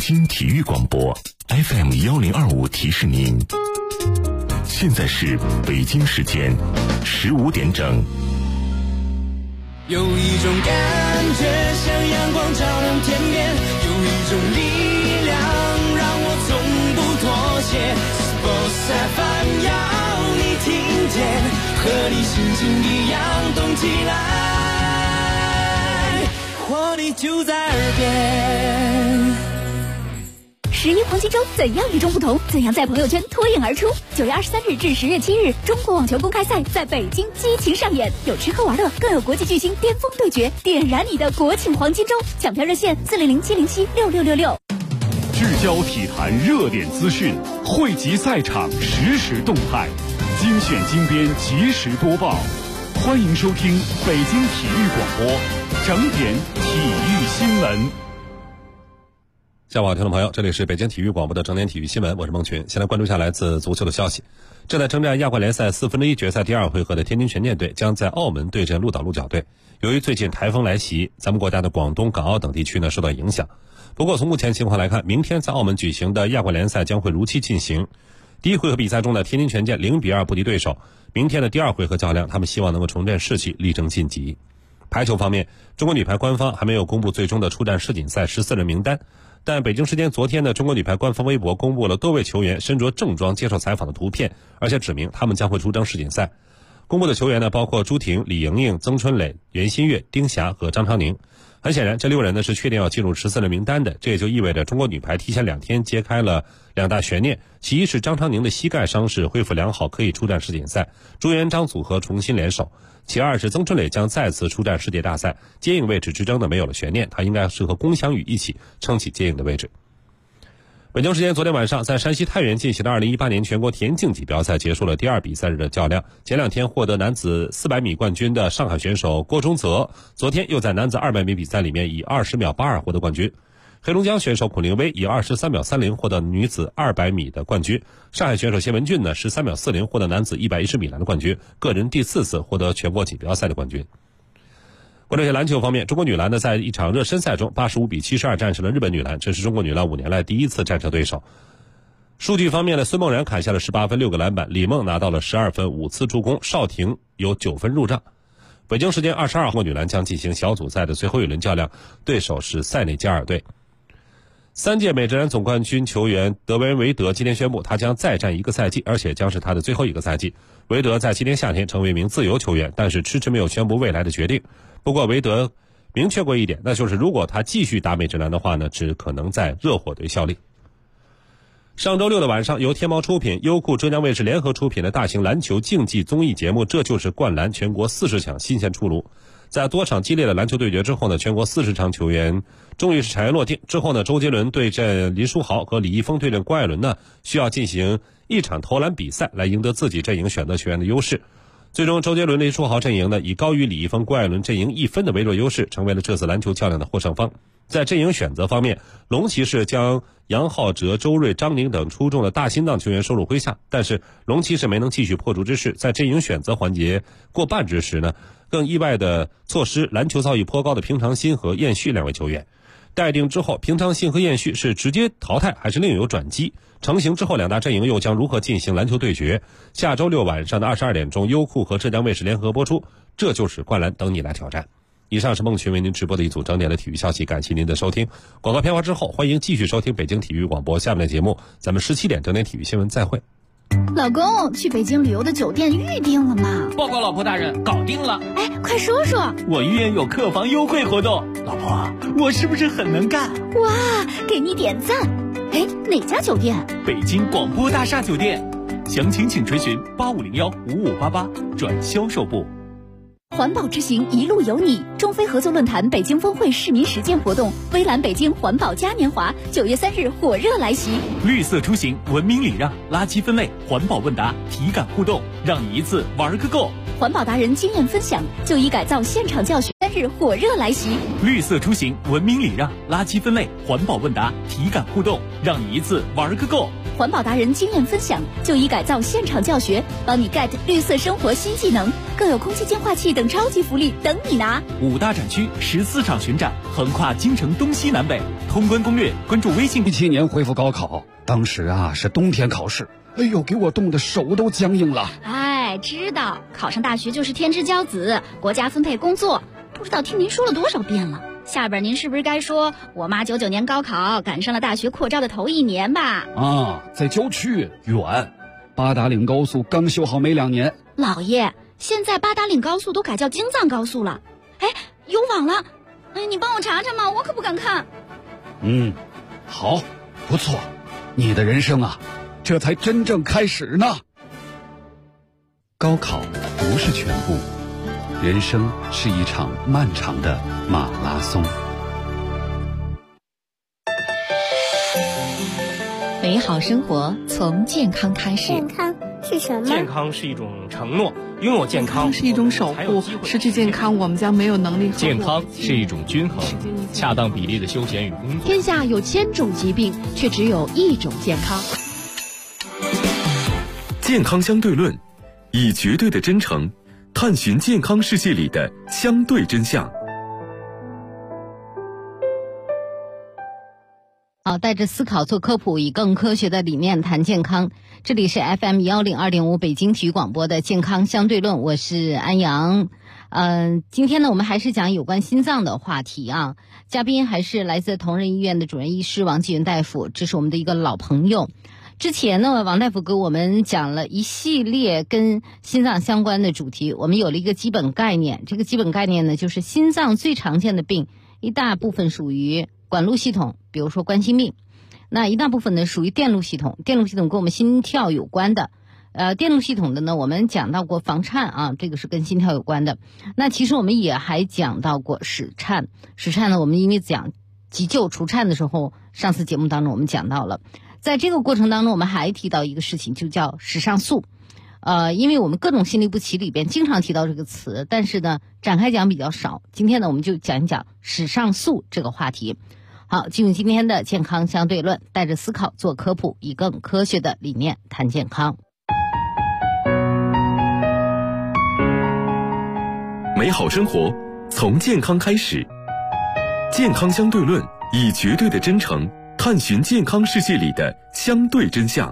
京体育广播 FM1025提示您，现在是北京时间15点整。 有一种感觉像阳光照亮天边，有一种力量让我从不妥协。Sports FM 要你听见，和你心情一样动起来，活力就在耳边。 11黄金周怎样与众不同？怎样在朋友圈脱颖而出？9月23日至10月7日，中国网球公开赛在北京激情上演，有吃喝玩乐，更有国际巨星巅峰对决，点燃你的国庆黄金周！抢票热线400-707-6666。 聚焦体坛热点资讯，汇集赛场实时动态，精选精编及时播报。欢迎收听北京体育广播整点体育新闻。 下午好，听众朋友，这里是北京体育广播的整点体育新闻，我是孟群。先来关注一下来自足球的消息。正在征战亚冠联赛1/4决赛第2回合的天津权健队将在澳门对阵鹿岛鹿角队。由于最近台风来袭，咱们国家的广东、港澳等地区呢受到影响。不过从目前情况来看，明天在澳门举行的亚冠联赛将会如期进行。第1回合比赛中的天津权健0-2不敌对手，明天的第2回合较量，他们希望能够重振士气，力争晋级。排球方面，中国女排官方还没有公布最终的出战世锦赛14人名单。但北京时间昨天的中国女排官方微博公布了多位球员身着正装接受采访的图片，而且指明他们将会出征世锦赛。公布的球员呢，包括朱婷、李盈莹、曾春蕾、袁心玥、丁霞和张常宁。很显然，这6人呢是确定要进入14人名单的，这也就意味着中国女排提前2天揭开了2大悬念。其一是张常宁的膝盖伤势恢复良好，可以出战世锦赛，朱元璋组合重新联手。其二是曾春蕾将再次出战世界大赛，接应位置之争呢没有了悬念，他应该是和龚翔宇一起撑起接应的位置。北京时间昨天晚上，在山西太原进行的2018年全国田径锦标赛结束了第2比赛日的较量。前2天获得男子400米冠军的上海选手郭忠泽，昨天又在男子200米比赛里面以20秒82获得冠军。黑龙江选手孔令威以23秒30获得女子200米的冠军。上海选手谢文俊呢13秒40获得男子110米栏的冠军，个人第4次获得全国锦标赛的冠军。关注一下篮球方面，中国女篮呢在一场热身赛中85比72战胜了日本女篮，这是中国女篮5年来第1次战胜对手。数据方面呢，孙梦然砍下了18分6个篮板，李梦拿到了12分5次助攻，邵婷有9分入账。北京时间22号，中国女篮将进行小组赛的最后一轮较量，对手是塞内加尔队。3届美职篮总冠军球员德维恩·韦德今天宣布，他将再战1个赛季，而且将是他的最后1个赛季。韦德在今年夏天成为一名自由球员，但是迟迟没有宣布未来的决定。不过韦德明确过一点，那就是如果他继续打美职篮的话呢，只可能在热火队效力。上周六的晚上，由天猫出品、优酷、浙江卫视联合出品的大型篮球竞技综艺节目《这就是灌篮》全国40强新鲜出炉。在多场激烈的篮球对决之后呢，全国40场球员终于是尘埃落定。之后呢，周杰伦对阵林书豪和李易峰对阵郭艾伦呢，需要进行一场投篮比赛来赢得自己阵营选择球员的优势。最终，周杰伦、林书豪阵营呢，以高于李易峰、郭艾伦阵营1分的微弱优势，成为了这次篮球较量的获胜方。在阵营选择方面，龙骑士将杨浩哲、周睿、张宁等出众的大心脏球员收入麾下，但是龙骑士没能继续破竹之势，在阵营选择环节过半之时呢，更意外的错失篮球造诣颇高的平常心和燕旭2位球员。待定之后，平常心和燕旭是直接淘汰还是另有转机？成型之后，2大阵营又将如何进行篮球对决？下周6晚上的22点钟，优酷和浙江卫视联合播出，这就是灌篮，等你来挑战。以上是孟群为您直播的一组整点的体育消息，感谢您的收听。广告片花之后，欢迎继续收听北京体育广播下面的节目，咱们17点整点体育新闻再会。 老公，去北京旅游的酒店预定了吗？ 报告老婆大人，搞定了。 哎，快说说。 我医院有客房优惠活动。老婆，我是不是很能干？ 哇，给你点赞。哎，哪家酒店？ 北京广播大厦酒店。详情请垂询85015588转销售部。 环保之行一路有你，中非合作论坛北京峰会市民实践活动，微蓝北京环保嘉年华9月3日火热来袭。 绿色出行，文明礼让，垃圾分类，环保问答，体感互动，让你一次玩个够。 环保达人经验分享，就医改造现场教学，3日火热来袭。 绿色出行，文明礼让，垃圾分类，环保问答，体感互动，让你一次玩个够。 环保达人经验分享，就医改造现场教学，帮你 get 绿色生活新技能。 更有空气净化器等超级福利等你拿。 5大展区14场巡展，横跨京城东西南北。通关攻略，关注微信。 17年恢复高考，当时啊是冬天考试，哎呦，给我冻得手都僵硬了。 哎，知道考上大学就是天之骄子，国家分配工作，不知道听您说了多少遍了。下边您是不是该说我妈99年高考赶上了大学扩招的头1年吧？ 啊，在郊区远，八达岭高速刚修好没2年。 老爷，现在八达岭高速都改叫京藏高速了。哎，有网了，哎，你帮我查查嘛，我可不敢看。 好，不错，你的人生啊，这才真正开始呢。高考不是全部，人生是一场漫长的马拉松。 美好生活从健康开始。 健康是什么？ 健康是一种承诺，拥有健康是一种守护，失去健康我们将没有能力。 健康是一种均衡，恰当比例的休闲与工作。 天下有1000种疾病，却只有1种健康。 健康相对论，以绝对的真诚探寻健康世界里的相对真相。 好，带着思考做科普，以更科学的理念谈健康。这里是 FM 102.5北京体育广播的健康相对论，我是安阳。今天呢，我们还是讲有关心脏的话题啊。嘉宾还是来自同仁医院的主任医师王继云大夫，这是我们的一个老朋友。之前呢，王大夫给我们讲了一系列跟心脏相关的主题，我们有了一个基本概念。这个基本概念呢，就是心脏最常见的病，一大部分属于管路系统，比如说冠心病。那一大部分呢属于电路系统，电路系统跟我们心跳有关的。电路系统的呢，我们讲到过房颤啊，这个是跟心跳有关的。那其实我们也还讲到过室颤，室颤呢，我们因为讲急救除颤的时候，上次节目当中我们讲到了。在这个过程当中，我们还提到一个事情，就叫室上素。因为我们各种心律不齐里边经常提到这个词，但是呢展开讲比较少。今天呢，我们就讲一讲室上素这个话题。好，进入今天的健康相对论，带着思考做科普，以更科学的理念谈健康。 美好生活从健康开始，健康相对论，以绝对的真诚探寻健康世界里的相对真相。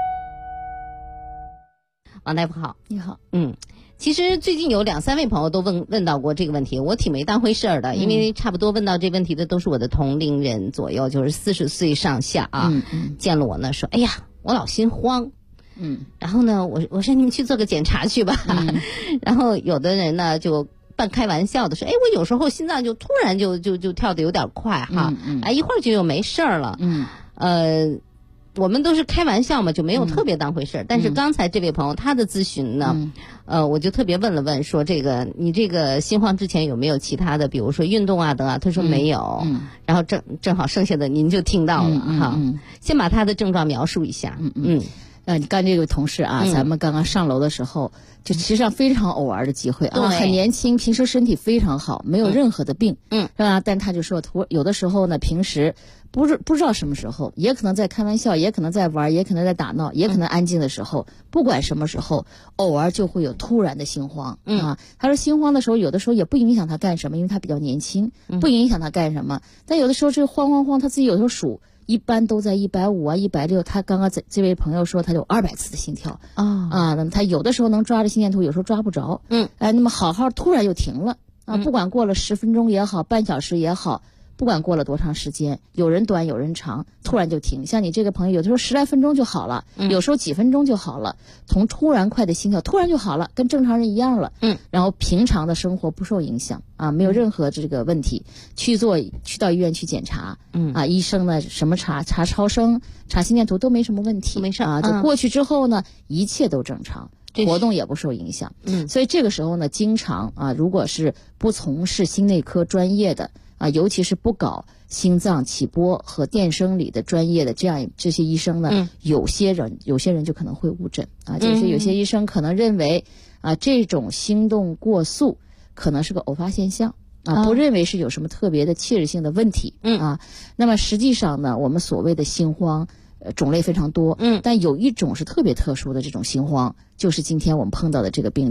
王大夫好。 你好。 其实最近有2-3位朋友都问到过这个问题，我挺没当回事儿的，因为差不多问到这问题的都是我的同龄人左右，就是40岁上下啊。见了我呢说，哎呀，我老心慌。然后呢，我说你们去做个检查去吧。然后有的人呢就半开玩笑的说，哎，我有时候心脏就突然就跳得有点快哈，一会儿就又没事儿了。我们都是开玩笑嘛，就没有特别当回事儿。但是刚才这位朋友他的咨询呢，我就特别问了问，说这个你这个心慌之前有没有其他的，比如说运动啊等啊？他说没有。然后正好剩下的您就听到了哈。先把他的症状描述一下。 你刚这位同事啊，咱们刚刚上楼的时候，就其实上非常偶玩的机会啊，很年轻，平时身体非常好，没有任何的病，是吧？但他就说，有的时候呢，平时不知道什么时候，也可能在开玩笑，也可能在玩，也可能在打闹，也可能安静的时候，不管什么时候，偶尔就会有突然的心慌啊。他说心慌的时候，有的时候也不影响他干什么，因为他比较年轻，不影响他干什么。但有的时候这个慌，他自己有时候数。一般都在150啊160，他刚刚这位朋友说他有200次的心跳那么他有的时候能抓着心电图，有时候抓不着。那么好突然又停了啊，不管过了10分钟也好，半小时也好，不管过了多长时间，有人短有人长，突然就停。像你这个朋友，有的时候10来分钟就好了，有时候几分钟就好了，从突然快的心跳突然就好了，跟正常人一样了。然后平常的生活不受影响啊，没有任何这个问题。去到医院去检查，医生呢什么查超声、查心电图都没什么问题， 没事啊。就过去之后呢，一切都正常。活动也不受影响。所以这个时候呢，经常如果是不从事心内科专业的尤其是不搞心脏起波和电生理的专业的这些医生呢，有些人就可能会误诊就是有些医生可能认为这种心动过速可能是个偶发现象不认为是有什么特别的切实性的问题那么实际上呢，我们所谓的心慌种类非常多但有一种是特别特殊的这种心慌，就是今天我们碰到的这个病例。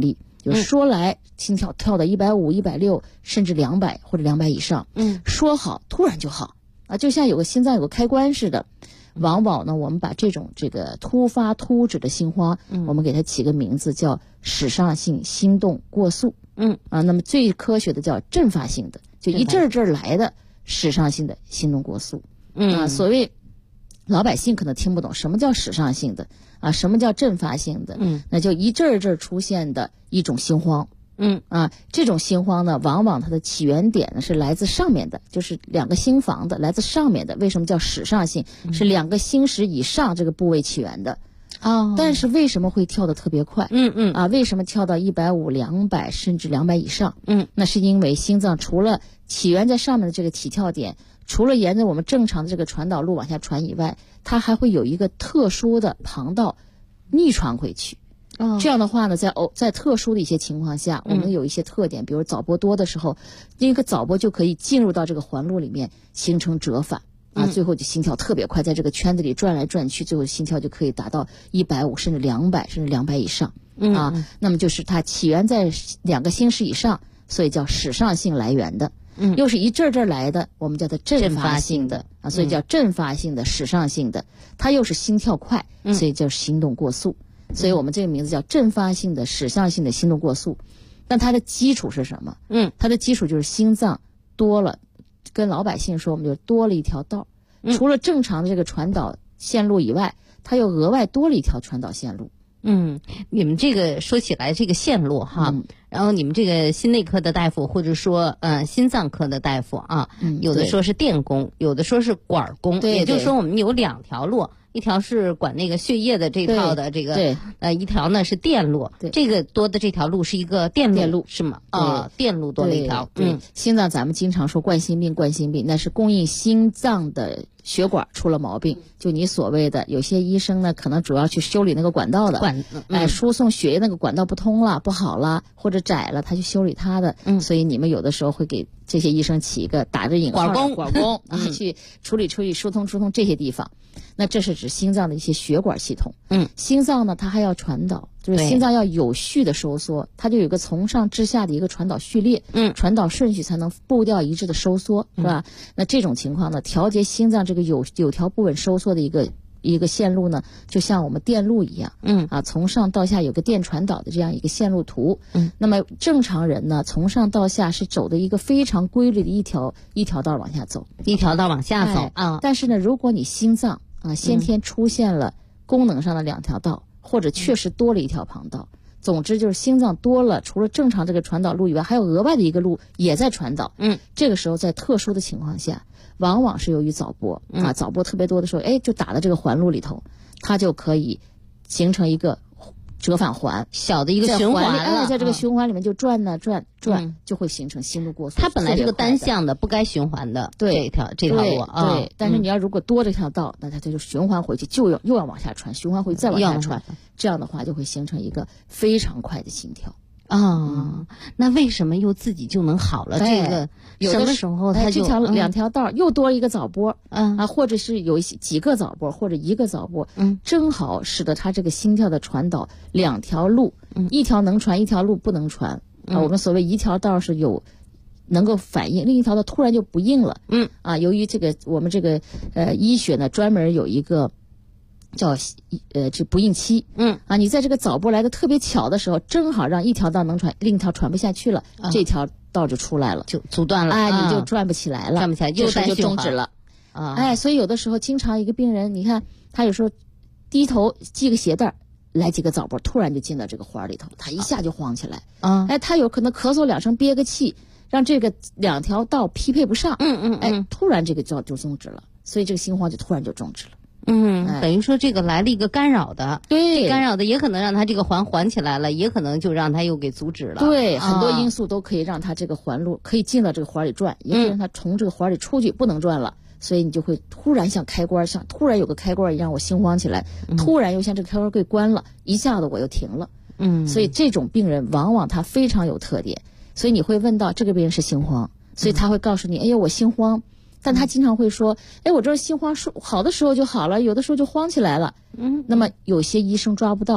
就说来心跳跳到150、160，甚至200或者200以上。说好突然就好啊，就像有个心脏有个开关似的。往往呢，我们把这个突发突止的心慌，我们给它起个名字叫室上性心动过速。那么最科学的叫阵发性的，就一阵阵来的室上性的心动过速。所谓老百姓可能听不懂什么叫室上性的啊，什么叫阵发性的，那就一阵阵出现的一种心慌。这种心慌呢，往往它的起源点呢是来自上面的，就是两个心房的，来自上面的。为什么叫室上性？是两个心室以上这个部位起源的。但是为什么会跳得特别快？为什么跳到150、200甚至200以上？那是因为心脏除了起源在上面的这个起跳点，除了沿着我们正常的这个传导路往下传以外，它还会有一个特殊的旁道逆传回去。这样的话呢，在特殊的一些情况下，我们有一些特点，比如早搏多的时候，那个早搏就可以进入到这个环路里面形成折返最后就心跳特别快，在这个圈子里转来转去，最后心跳就可以达到150甚至200甚至200以上那么就是它起源在两个心室以上，所以叫室上性来源的。又是一阵阵来的，我们叫它阵发性的所以叫阵发性的室上性的。它又是心跳快，所以叫心动过速。所以我们这个名字叫阵发性的室上性的心动过速。但它的基础是什么？它的基础就是心脏多了，跟老百姓说我们就多了一条道，除了正常的这个传导线路以外，它又额外多了一条传导线路。 你们这个说起来这个线路哈，然后你们这个心内科的大夫或者说心脏科的大夫有的说是电工，有的说是管工，也就是说我们有2条路。一条是管那个血液的这套的这个一条呢是电路，这个多的这条路是一个电路是吗？电路多了一条。 心脏咱们经常说冠心病，那是供应心脏的血管出了毛病。就你所谓的有些医生呢，可能主要去修理那个管道的，输送血液那个管道不通了、不好了或者窄了，他去修理它的。所以你们有的时候会给这些医生起一个打着引号的管工去处理疏通这些地方。那这是指心脏的一些血管系统。心脏呢，它还要传导，就是心脏要有序的收缩，它就有一个从上至下的一个传导序列，传导顺序才能步调一致的收缩，是吧？那这种情况呢，调节心脏这个有条不紊收缩的一个线路呢，就像我们电路一样，从上到下有个电传导的这样一个线路图。那么正常人呢，从上到下是走的一个非常规律的一条道往下走，但是呢，如果你心脏先天出现了功能上的2条道，或者确实多了一条旁道，总之就是心脏多了，除了正常这个传导路以外，还有额外的一个路也在传导。这个时候在特殊的情况下，往往是由于早搏早搏特别多的时候，就打到这个环路里头，它就可以形成一个折返环， 小的一个循环在这个循环里面就转，就会形成心路过速。 它本来是个单向的，不该循环的这条路但是你要如果多这条道，那它就循环回去，又要往下传，循环回去再往下传，这样的话就会形成一个非常快的心跳。 那为什么又自己就能好了？这个什么时候它就 2条道又多一个早搏或者是有几个早搏或者一个早搏，正好使得它这个心跳的传导2条路，一条能传，一条路不能传。我们所谓一条道是有能够反应，另一条道突然就不应了。由于这个我们这个医学呢专门有一个叫这不应期。你在这个早搏来的特别巧的时候，正好让一条道能传，另一条传不下去了，这条道就出来了， 就阻断了， 你就转不起来了， 又就终止了。所以有的时候经常一个病人，你看他有时候低头系个鞋带，来几个早搏，突然就进到这个环里头，他一下就慌起来。他有可能咳嗽2声，憋个气，让这个2条道匹配不上。突然这个就终止了，所以这个心慌就突然就终止了。 等于说这个来了一个干扰的，这干扰的也可能让他这个环环起来了，也可能就让他又给阻止了。 很多因素都可以让他这个环路可以进到这个环里转，也可以让他从这个环里出去不能转了。所以你就会突然像开关，像突然有个开关一样，我心慌起来，突然又像这个开关被关了，一下子我又停了。所以这种病人往往他非常有特点，所以你会问到这个病人是心慌，所以他会告诉你，我心慌。但他经常会说，我这心慌好的时候就好了，有的时候就慌起来了。那么有些医生抓不到，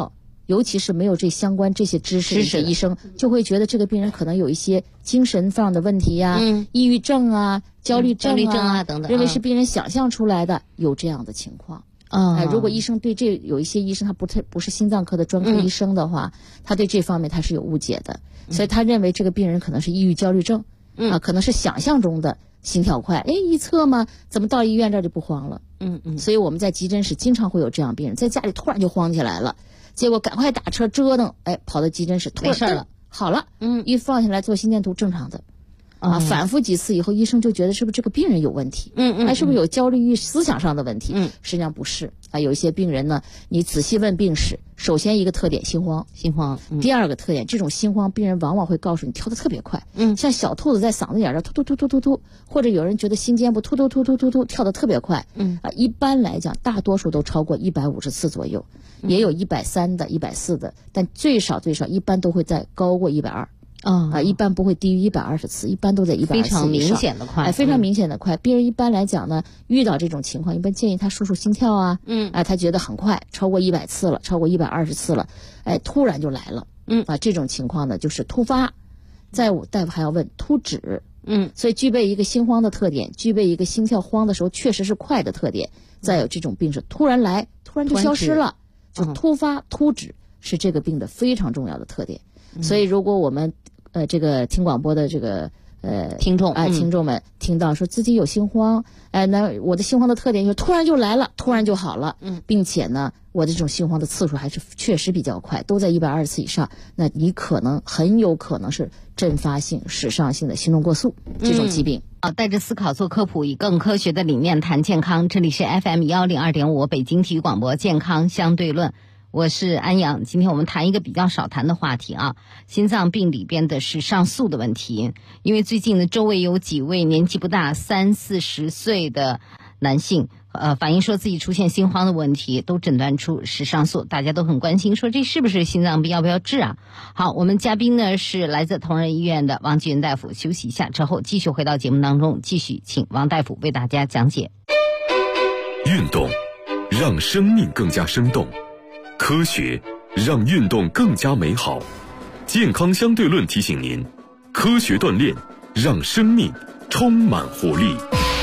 尤其是没有这相关这些知识的一些医生，就会觉得这个病人可能有一些精神上的问题呀，抑郁症啊、焦虑症啊等等， 认为是病人想象出来的，有这样的情况。如果医生对这有一些医生他不是心脏科的专科医生的话，他对这方面他是有误解的，所以他认为这个病人可能是抑郁焦虑症，可能是想象中的心跳快，一测嘛，怎么到医院这儿就不慌了？所以我们在急诊室经常会有这样病人，在家里突然就慌起来了，结果赶快打车折腾，跑到急诊室，突然没事了， 好了，一放下来做心电图正常的。反复几次以后，医生就觉得是不是这个病人有问题？还是不是有焦虑思想上的问题？实际上不是啊。有一些病人呢，你仔细问病史，首先一个特点心慌，第二个特点，这种心慌病人往往会告诉你跳得特别快，像小兔子在嗓子眼上突突突突突突，或者有人觉得心尖部突突突突突突跳得特别快，一般来讲大多数都超过150次左右，也有130的、140的，但最少一般都会在高过120。一般不会低于120次，一般都在120次以上， 非常明显的快， 非常明显的快。病人一般来讲呢，遇到这种情况，一般建议他数数心跳啊，他觉得很快，超过100次了，超过120次了，突然就来了，这种情况呢就是突发。再大夫还要问突止，所以具备一个心慌的特点，具备一个心跳慌的时候确实是快的特点。再有这种病是突然来，突然就消失了，就突发突止是这个病的非常重要的特点。所以如果我们这个听广播的这个听众们听到说自己有心慌，那我的心慌的特点就是突然就来了，突然就好了，并且呢，我的这种心慌的次数还是确实比较快，都在120次以上，那你很有可能是阵发性室上性的心动过速这种疾病。 带着思考做科普，以更科学的理念谈健康。这里是 FM102.5 北京体育广播健康相对论。我是安阳，今天我们谈一个比较少谈的话题啊，心脏病里边的室上素的问题。因为最近呢，周围有几位年纪不大30-40岁的男性，反映说自己出现心慌的问题，都诊断出室上素，大家都很关心，说这是不是心脏病，要不要治啊？好，我们嘉宾呢是来自同仁医院的王继云大夫，休息一下之后继续回到节目当中，继续请王大夫为大家讲解。 运动让生命更加生动，科学让运动更加美好。健康相对论提醒您，科学锻炼让生命充满活力。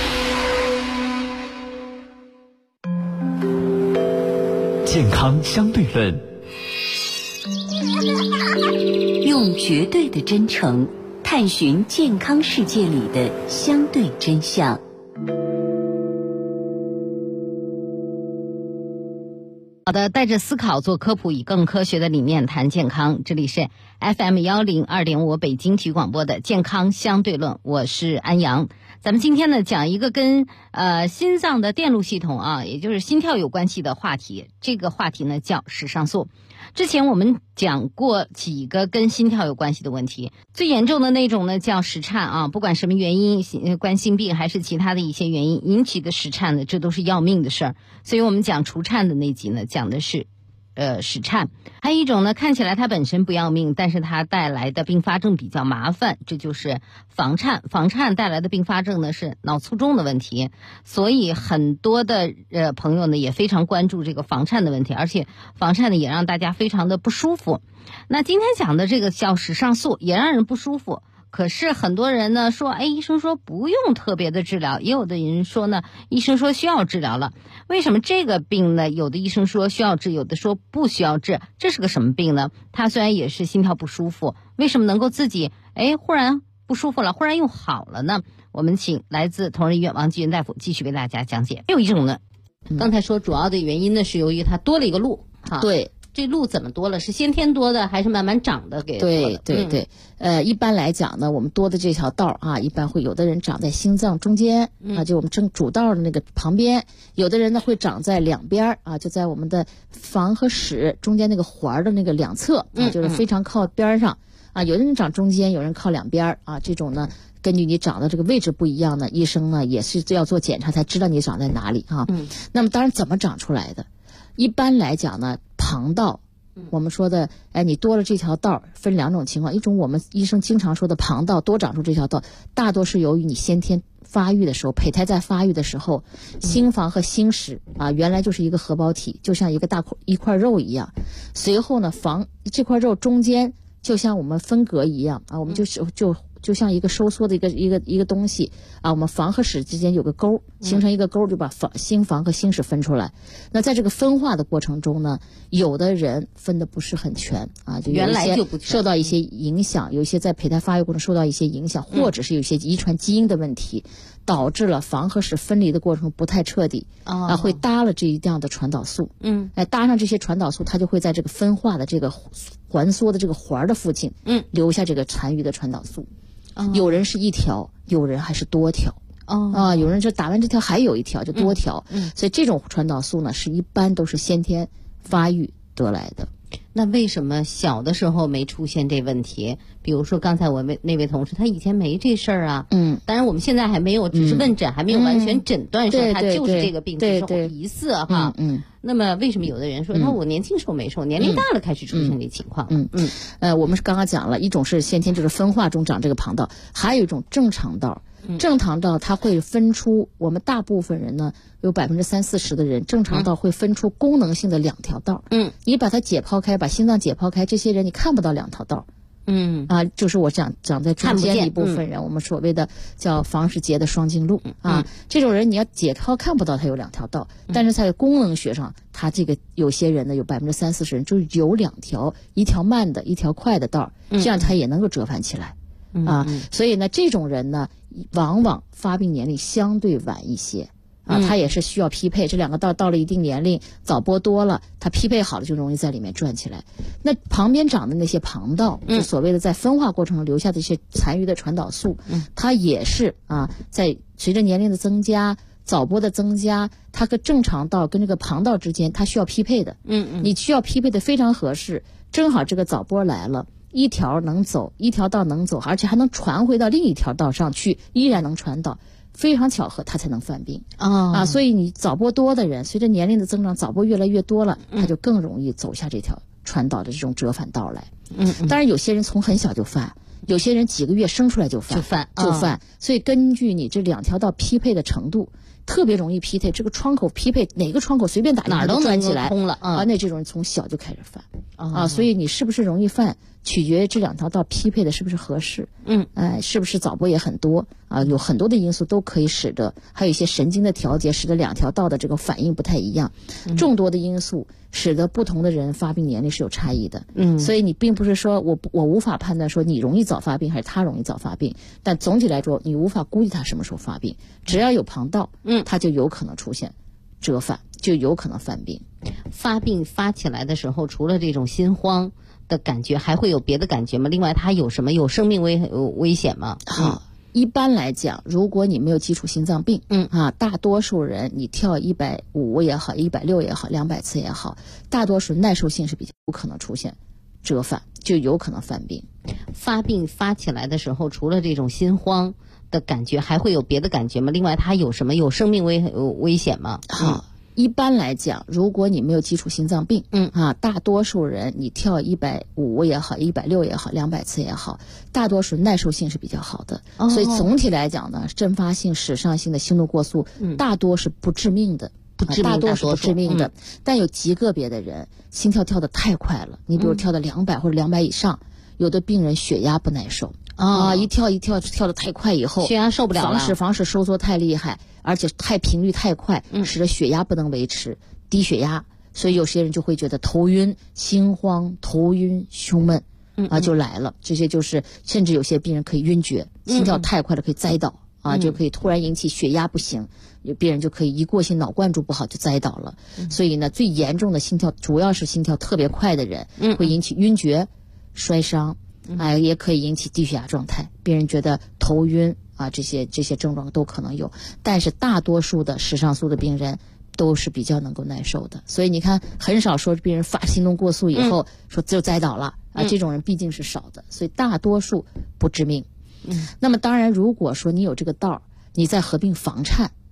健康相对论， 用绝对的真诚探寻健康世界里的相对真相。 好的，带着思考做科普，以更科学的理念谈健康。这里是 FM102.5 北京体育广播的健康相对论，我是安阳。咱们今天呢讲一个跟心脏的电路系统啊，也就是心跳有关系的话题。这个话题呢叫室上素。之前我们讲过几个跟心跳有关系的问题，最严重的那种呢叫室颤啊，不管什么原因，冠心病还是其他的一些原因引起的室颤呢，这都是要命的事儿。所以我们讲除颤的那集呢，讲的是室颤。还有一种呢，看起来它本身不要命，但是它带来的并发症比较麻烦，这就是房颤。房颤带来的并发症呢是脑卒中的问题，所以很多的朋友呢也非常关注这个房颤的问题，而且房颤呢也让大家非常的不舒服。那今天讲的这个叫室上素，也让人不舒服。可是很多人呢说，医生说不用特别的治疗，也有的人说呢，医生说需要治疗了。为什么这个病呢？有的医生说需要治，有的说不需要治，这是个什么病呢？它虽然也是心跳不舒服，为什么能够自己忽然不舒服了，忽然又好了呢？我们请来自同仁医院王继云大夫继续为大家讲解。还有一种呢，刚才说主要的原因呢是由于它多了一个路， 对。 这路怎么多了？是先天多的还是慢慢长的给多的？ 对，一般来讲呢，我们多的这条道啊，一般会有的人长在心脏中间啊，就我们正主道的那个旁边；有的人呢会长在两边啊，就在我们的房和室中间那个环的那个两侧啊，就是非常靠边上啊。有的人长中间，有人靠两边啊。这种呢，根据你长的这个位置不一样呢，医生呢也是要做检查才知道你长在哪里啊。那么当然怎么长出来的？一般来讲呢，旁道我们说的，你多了这条道分2种情况，一种我们医生经常说的旁道，多长出这条道，大多是由于你先天发育的时候，胚胎在发育的时候，心房和心室原来就是一个核包体，就像一块肉一样，随后呢，这块肉中间就像我们分隔一样我们就像一个收缩的一个东西我们房和室之间有个沟，形成一个沟，就把心房和心室分出来。那在这个分化的过程中呢，有的人分的不是很全就有一些受到一些影响，有一些在胚胎发育过程中受到一些影响，或者是有些遗传基因的问题，导致了房和室分离的过程不太彻底会搭了这样的传导素。搭上这些传导素，它就会在这个分化的这个环缩的这个环的附近留下这个残余的传导素。有人是1条，有人还是多条有人就打完这条还有1条，就多条所以这种传导素呢，是一般都是先天发育得来的。 那为什么小的时候没出现这问题？比如说刚才我那位同事，他以前没这事儿当然我们现在还没有，只是问诊，还没有完全诊断说他就是这个病，只是疑似那么为什么有的人说那我年轻时候没受，年龄大了开始出现这情况？ 我们是刚刚讲了一种是先天就是分化中长这个旁道，还有一种正常道。正常道它会分出，我们大部分人呢，有30-40%的人正常道会分出功能性的2条道。你把它解剖开，把心脏解剖开，这些人你看不到2条道。就是我讲在中间的一部分人，我们所谓的叫房室结的双经路这种人你要解剖看不到他有2条道，但是在功能学上，他这个有些人呢，有30-40%人就是有2条，一条慢的，一条快的道，这样他也能够折返起来。所以呢，这种人呢，往往发病年龄相对晚一些他也是需要匹配，这2个道到了一定年龄，早剥多了，他匹配好了就容易在里面转起来。那旁边长的那些旁道，就所谓的在分化过程中留下的一些残余的传导素，它也是在随着年龄的增加，早剥的增加，它跟正常道跟这个旁道之间，它需要匹配的。你需要匹配的非常合适，正好这个早剥来了。一条能走，一条道能走，而且还能传回到另一条道上去，依然能传导，非常巧合，他才能犯病所以你早剥多的人，随着年龄的增长，早剥越来越多了，他就更容易走下这条传导的这种折返道来。当然有些人从很小就犯，有些人几个月生出来就犯，所以根据你这2条道匹配的程度，特别容易匹配，这个窗口匹配哪个窗口随便打哪都转起来通了那这种人从小就开始犯所以你是不是容易犯，取决于这2条道匹配的是不是合适是不是早剥也很多有很多的因素都可以使得，还有一些神经的调节使得2条道的这个反应不太一样众多的因素使得不同的人发病年龄是有差异的所以你并不是说我无法判断说你容易早发病还是他容易早发病，但总体来说你无法估计他什么时候发病，只要有旁道他就有可能出现折返，就有可能犯病。 发病发起来的时候，除了这种心慌的感觉，还会有别的感觉吗？另外它有什么，有生命危险吗？ 一般来讲，如果你没有基础心脏病大多数人你跳150也好，160也好，200次也好，大多数耐受性是比较不可能出现折返，就有可能犯病。 发病发起来的时候，除了这种心慌的感觉，还会有别的感觉吗？另外它有什么，有生命危险吗？ 一般来讲，如果你没有基础心脏病大多数人你跳150也好，160也好，200次也好，大多数耐受性是比较好的所以总体来讲呢，阵发性室上性的心动过速大多是不致命的大多是不致命的但有极个别的人心跳跳得太快了，你比如跳到200或者200以上，有的病人血压不耐受一跳得太快以后， 血压受不了了， 房室收缩太厉害，而且频率太快使得血压不能维持，低血压，所以有些人就会觉得头晕、心慌、头晕、胸闷就来了。这些就是甚至有些病人可以晕厥，心跳太快了可以栽倒就可以突然引起血压不行，有病人就可以一过性脑灌注不好就栽倒了所以呢，最严重的心跳主要是心跳特别快的人会引起晕厥、摔伤也可以引起低血压状态，病人觉得头晕这些症状都可能有，但是大多数的室上素的病人都是比较能够耐受的，所以你看很少说病人发心动过速以后说就栽倒了这种人毕竟是少的，所以大多数不致命那么当然如果说你有这个道，你再合并房颤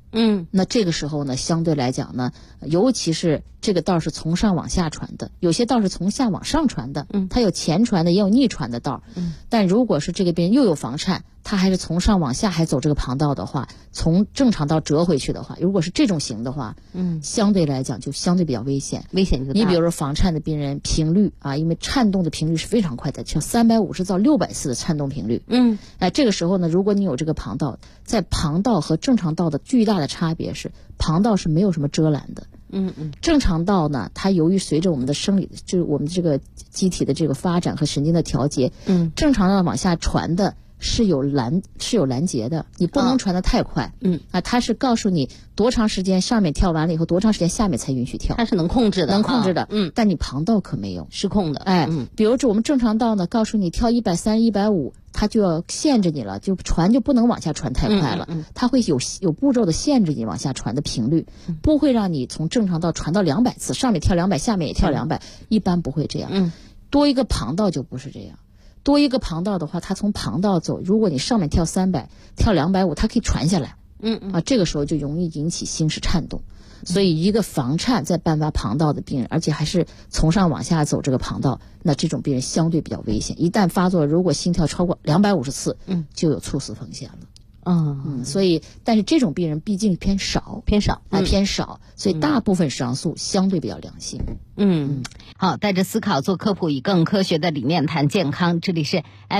那这个时候呢，相对来讲呢，尤其是这个道是从上往下传的，有些道是从下往上传的，它有前传的也有逆传的道。但如果是这个病人又有房颤，他还是从上往下还走这个旁道的话，从正常道折回去的话，如果是这种型的话，相对来讲就相对比较危险。 危险就大。 你比如说房颤的病人频率啊，因为颤动的频率是非常快的，像350到600次的颤动频率。这个时候呢，如果你有这个旁道，在旁道和正常道的巨大的差别是，旁道是没有什么遮拦的。正常道呢，它由于随着我们的生理，就是我们这个机体的这个发展和神经的调节，正常道往下传的是有拦截的，你不能传得太快。它是告诉你多长时间上面跳完了以后，多长时间下面才允许跳， 它是能控制的， 能控制的。但你旁道可没有失控的。 比如我们正常道呢，告诉你跳130、150，它就要限制你了，就传就不能往下传太快了。它会有步骤的限制你往下传的频率，不会让你从正常道传到200次，上面跳200，下面也跳200，一般不会这样。多一个旁道就不是这样。多一个旁道的话，它从旁道走，如果你上面跳300，跳250，它可以传下来。这个时候就容易引起心室颤动。所以一个房颤在伴发旁道的病人，而且还是从上往下走这个旁道，那这种病人相对比较危险。一旦发作，如果心跳超过250次，就有猝死风险了。所以，但是这种病人毕竟偏少，所以大部分上诉相对比较良性。 好，带着思考做科普，以更科学的理念谈健康。这里是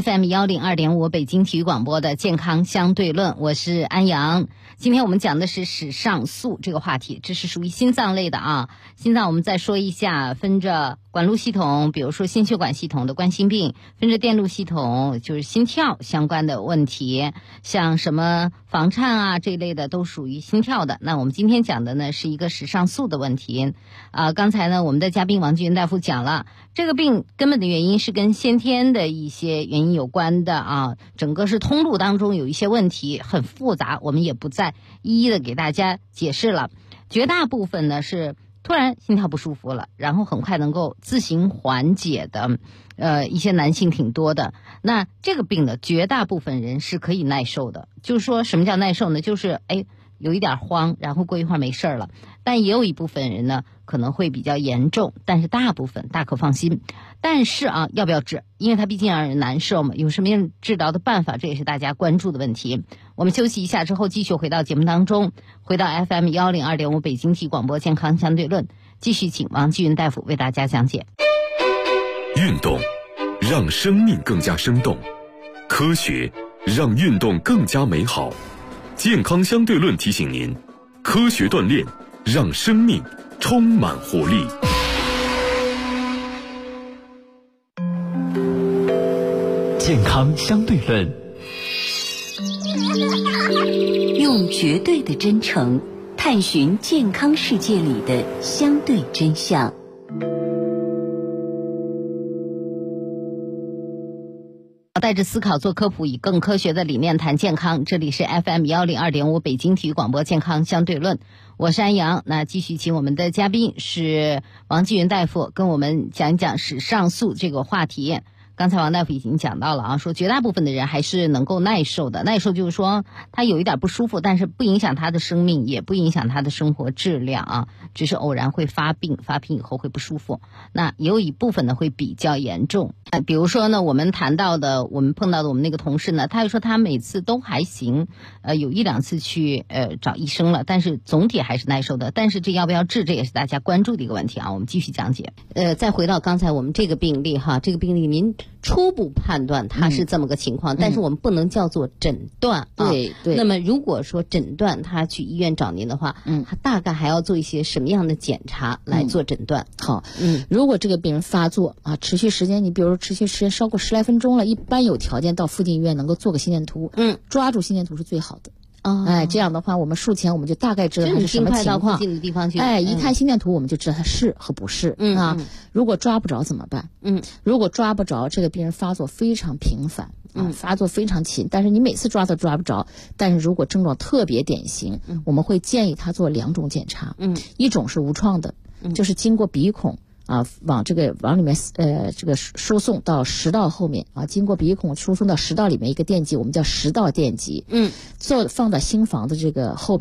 FM102.5 北京体育广播的健康相对论，我是安阳。今天我们讲的是室上素这个话题，这是属于心脏类的啊。心脏我们再说一下，分着管路系统，比如说心血管系统的冠心病，分着电路系统，就是心跳相关的问题，像什么房颤啊这一类的都属于心跳的。那我们今天讲的呢是一个室上素的问题。刚才呢我们的嘉宾王继云大夫讲了，这个病根本的原因是跟先天的一些原因有关的啊，整个是通路当中有一些问题，很复杂，我们也不再一一的给大家解释了。绝大部分呢是突然心跳不舒服了，然后很快能够自行缓解的，一些男性挺多的。那这个病的绝大部分人是可以耐受的，就是说什么叫耐受呢？就是有一点慌，然后过一会儿没事了。但也有一部分人呢可能会比较严重，但是大部分大可放心。但是要不要治？因为它毕竟让人难受嘛，有什么样治疗的办法，这也是大家关注的问题。我们休息一下之后继续回到节目当中，回到 FM102.5 北京体育广播健康相对论，继续请王继云大夫为大家讲解。 运动让生命更加生动，科学让运动更加美好。健康相对论提醒您，科学锻炼让生命充满活力。 健康相对论， 用绝对的真诚探寻健康世界里的相对真相。 带着思考做科普，以更科学的理念谈健康。这里是 FM102.5 北京体育广播健康相对论，我是安阳。那继续请我们的嘉宾是王继云大夫，跟我们讲一讲室上素这个话题。刚才王大夫已经讲到了啊，说绝大部分的人还是能够耐受的。耐受就是说他有一点不舒服，但是不影响他的生命，也不影响他的生活质量啊，只是偶然会发病，发病以后会不舒服。那也有一部分呢会比较严重。比如说呢，我们碰到的我们那个同事呢，他就说他每次都还行，有1-2次去找医生了，但是总体还是耐受的。但是这要不要治，这也是大家关注的一个问题啊。我们继续讲解。再回到刚才我们这个病例哈，这个病例您初步判断它是这么个情况，但是我们不能叫做诊断啊。 对。 那么如果说诊断他去医院找您的话，他大概还要做一些什么样的检查来做诊断？ 好，如果这个病人发作啊，持续时间，你比如说持续时间超过10来分钟了，一般有条件到附近医院能够做个心电图，抓住心电图是最好的。这样的话，我们术前我们就大概知道它是什么情况。 近的地方去。 一看心电图，我们就知道它是和不是啊。如果抓不着怎么办？如果抓不着，这个病人发作非常频繁，发作非常勤，但是你每次抓都抓不着。但是如果症状特别典型，我们会建议他做2种检查。一种是无创的，就是经过鼻孔。往里面这个输送到食道后面啊，经过鼻孔输送到食道里面一个电极，我们叫食道电极，放到心房的这个后边，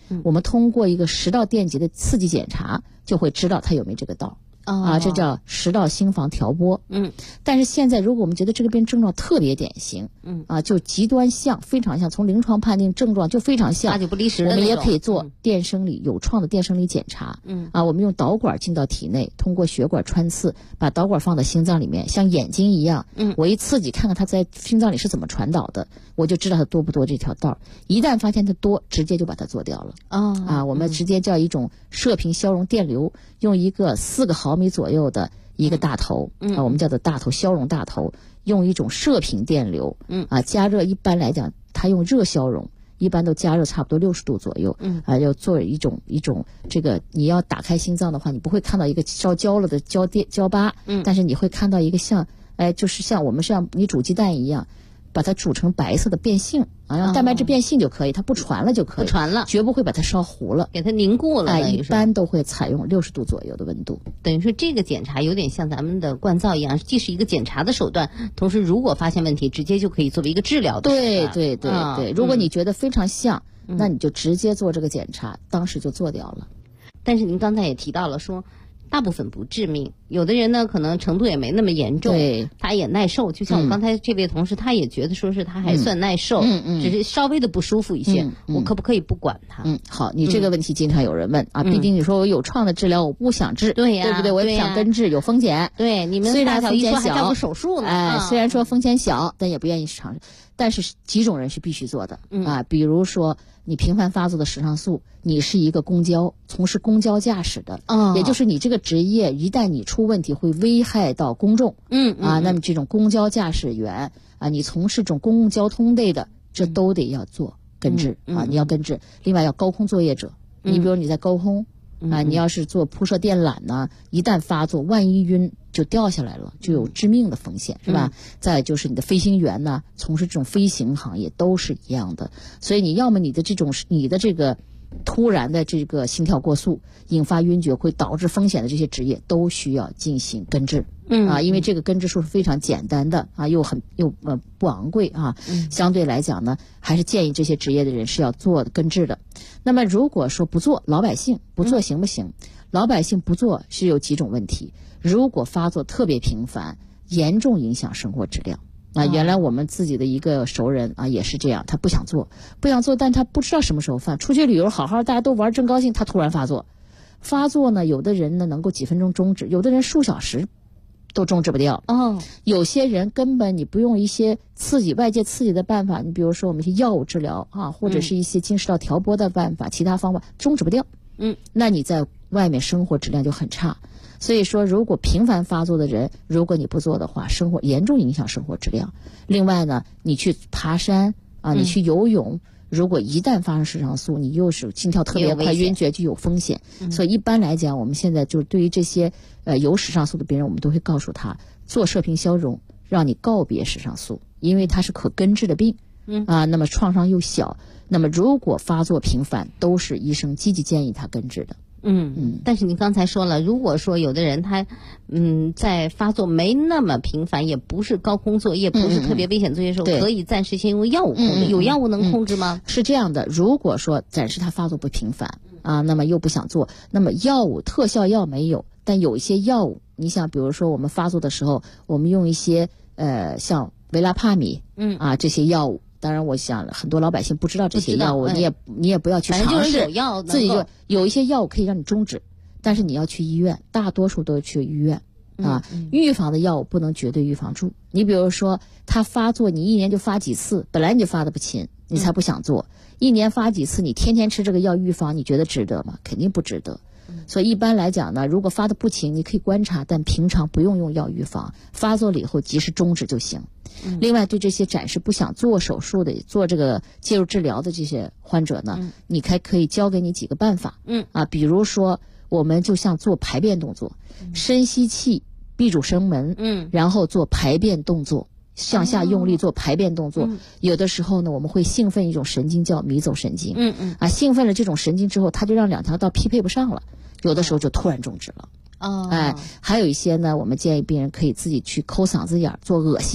我们通过一个食道电极的刺激检查，就会知道他有没有这个道。这叫食道心房调拨。但是现在如果我们觉得这个病症状特别典型，就极端像，非常像，从临床判定症状就非常像， 那就不离十的那种。 我们也可以做电生理有创的电生理检查。我们用导管进到体内，通过血管穿刺，把导管放到心脏里面，像眼睛一样，我一刺激看看它在心脏里是怎么传导的，我就知道它多不多这条道。一旦发现它多，直接就把它做掉了。我们直接叫一种射频消融电流，用一个4个毫米左右的一个大头，我们叫做大头消融大头，用一种射频电流，加热，一般来讲它用热消融，一般都加热差不多60度左右，要做一种这个，你要打开心脏的话，你不会看到一个烧焦了的焦疤，但是你会看到一个像就是像我们像你煮鸡蛋一样，把它煮成白色的变性让蛋白质变性就可以，它不传了就可以， 不传了， 绝不会把它烧糊了， 给它凝固了。 一般都会采用60度左右的温度。 等于说这个检查有点像咱们的灌造一样，既是一个检查的手段，同时如果发现问题，直接就可以作为一个治疗的手段。 对，如果你觉得非常像，那你就直接做这个检查，当时就做掉了。 但是您刚才也提到了说，大部分不致命，有的人呢可能程度也没那么严重，他也耐受。就像我刚才这位同事，他也觉得说是他还算耐受，只是稍微的不舒服一些，我可不可以不管他？ 好，你这个问题经常有人问毕竟你说我有创的治疗我不想治，对不对？我也不想根治，有风险。 对，你们大小医说还叫个手术呢。 虽然说风险小，但也不愿意尝试。但是几种人是必须做的比如说你频繁发作的肾上素，你是一个从事公交驾驶的，也就是你这个职业一旦你出问题会危害到公众，那么这种公交驾驶员你从事这种公共交通类的，这都得要做根治你要根治。另外要高空作业者，你比如你在高空你要是做铺设电缆呢，一旦发作，万一晕就掉下来了，就有致命的风险，是吧？再就是你的飞行员呢，从事这种飞行行业都是一样的。所以你要么你的这个突然的这个心跳过速引发晕厥会导致风险的这些职业都需要进行根治因为这个根治术是非常简单的又不昂贵相对来讲呢，还是建议这些职业的人是要做根治的。那么如果说不做，老百姓不做行不行？老百姓不做是有几种问题。如果发作特别频繁，严重影响生活质量原来我们自己的一个熟人也是这样，他不想做，但他不知道什么时候犯。出去旅游好好大家都玩正高兴，他突然发作呢，有的人呢能够几分钟终止，有的人数小时都终止不掉有些人根本你不用一些外界刺激的办法，你比如说我们一些药物治疗或者是一些经食道调拨的办法，其他方法终止不掉那你在外面生活质量就很差。所以说如果频繁发作的人，如果你不做的话，生活严重影响生活质量。另外呢，你去爬山你去游泳，如果一旦发生肾上素，你又是心跳特别快晕厥，就有风险所以一般来讲，我们现在就对于这些有肾上素的病人，我们都会告诉他做射频消融，让你告别肾上素，因为它是可根治的病那么创伤又小，那么如果发作频繁，都是医生积极建议他根治的。 但是你刚才说了，如果说有的人他在发作没那么频繁，也不是高空作业，不是特别危险作业的时候，可以暂时先用药物控制。有药物能控制吗？ 是这样的，如果说暂时他发作不频繁那么又不想做，那么药物特效药没有，但有一些药物，你想比如说我们发作的时候，我们用一些像维拉帕米这些药物。当然我想很多老百姓不知道这些药物，你也不要去尝试，自己就有一些药物可以让你终止，但是你要去医院，大多数都是去医院预防的药物不能绝对预防住。你比如说他发作，你一年就发几次，本来你就发的不勤，你才不想做一年发几次，你天天吃这个药预防，你觉得值得吗？肯定不值得。所以一般来讲呢，如果发的不勤，你可以观察，但平常不用药预防，发作了以后及时终止就行。另外对这些暂时不想做手术的，做这个介入治疗的这些患者呢，你还可以教给你几个办法比如说我们就像做排便动作，深吸气，闭住声门然后做排便动作，向下用力做排便动作有的时候呢，我们会兴奋一种神经叫迷走神经兴奋了这种神经之后，它就让两条道匹配不上了，有的时候就突然终止了还有一些呢，我们建议病人可以自己去抠嗓子眼做恶心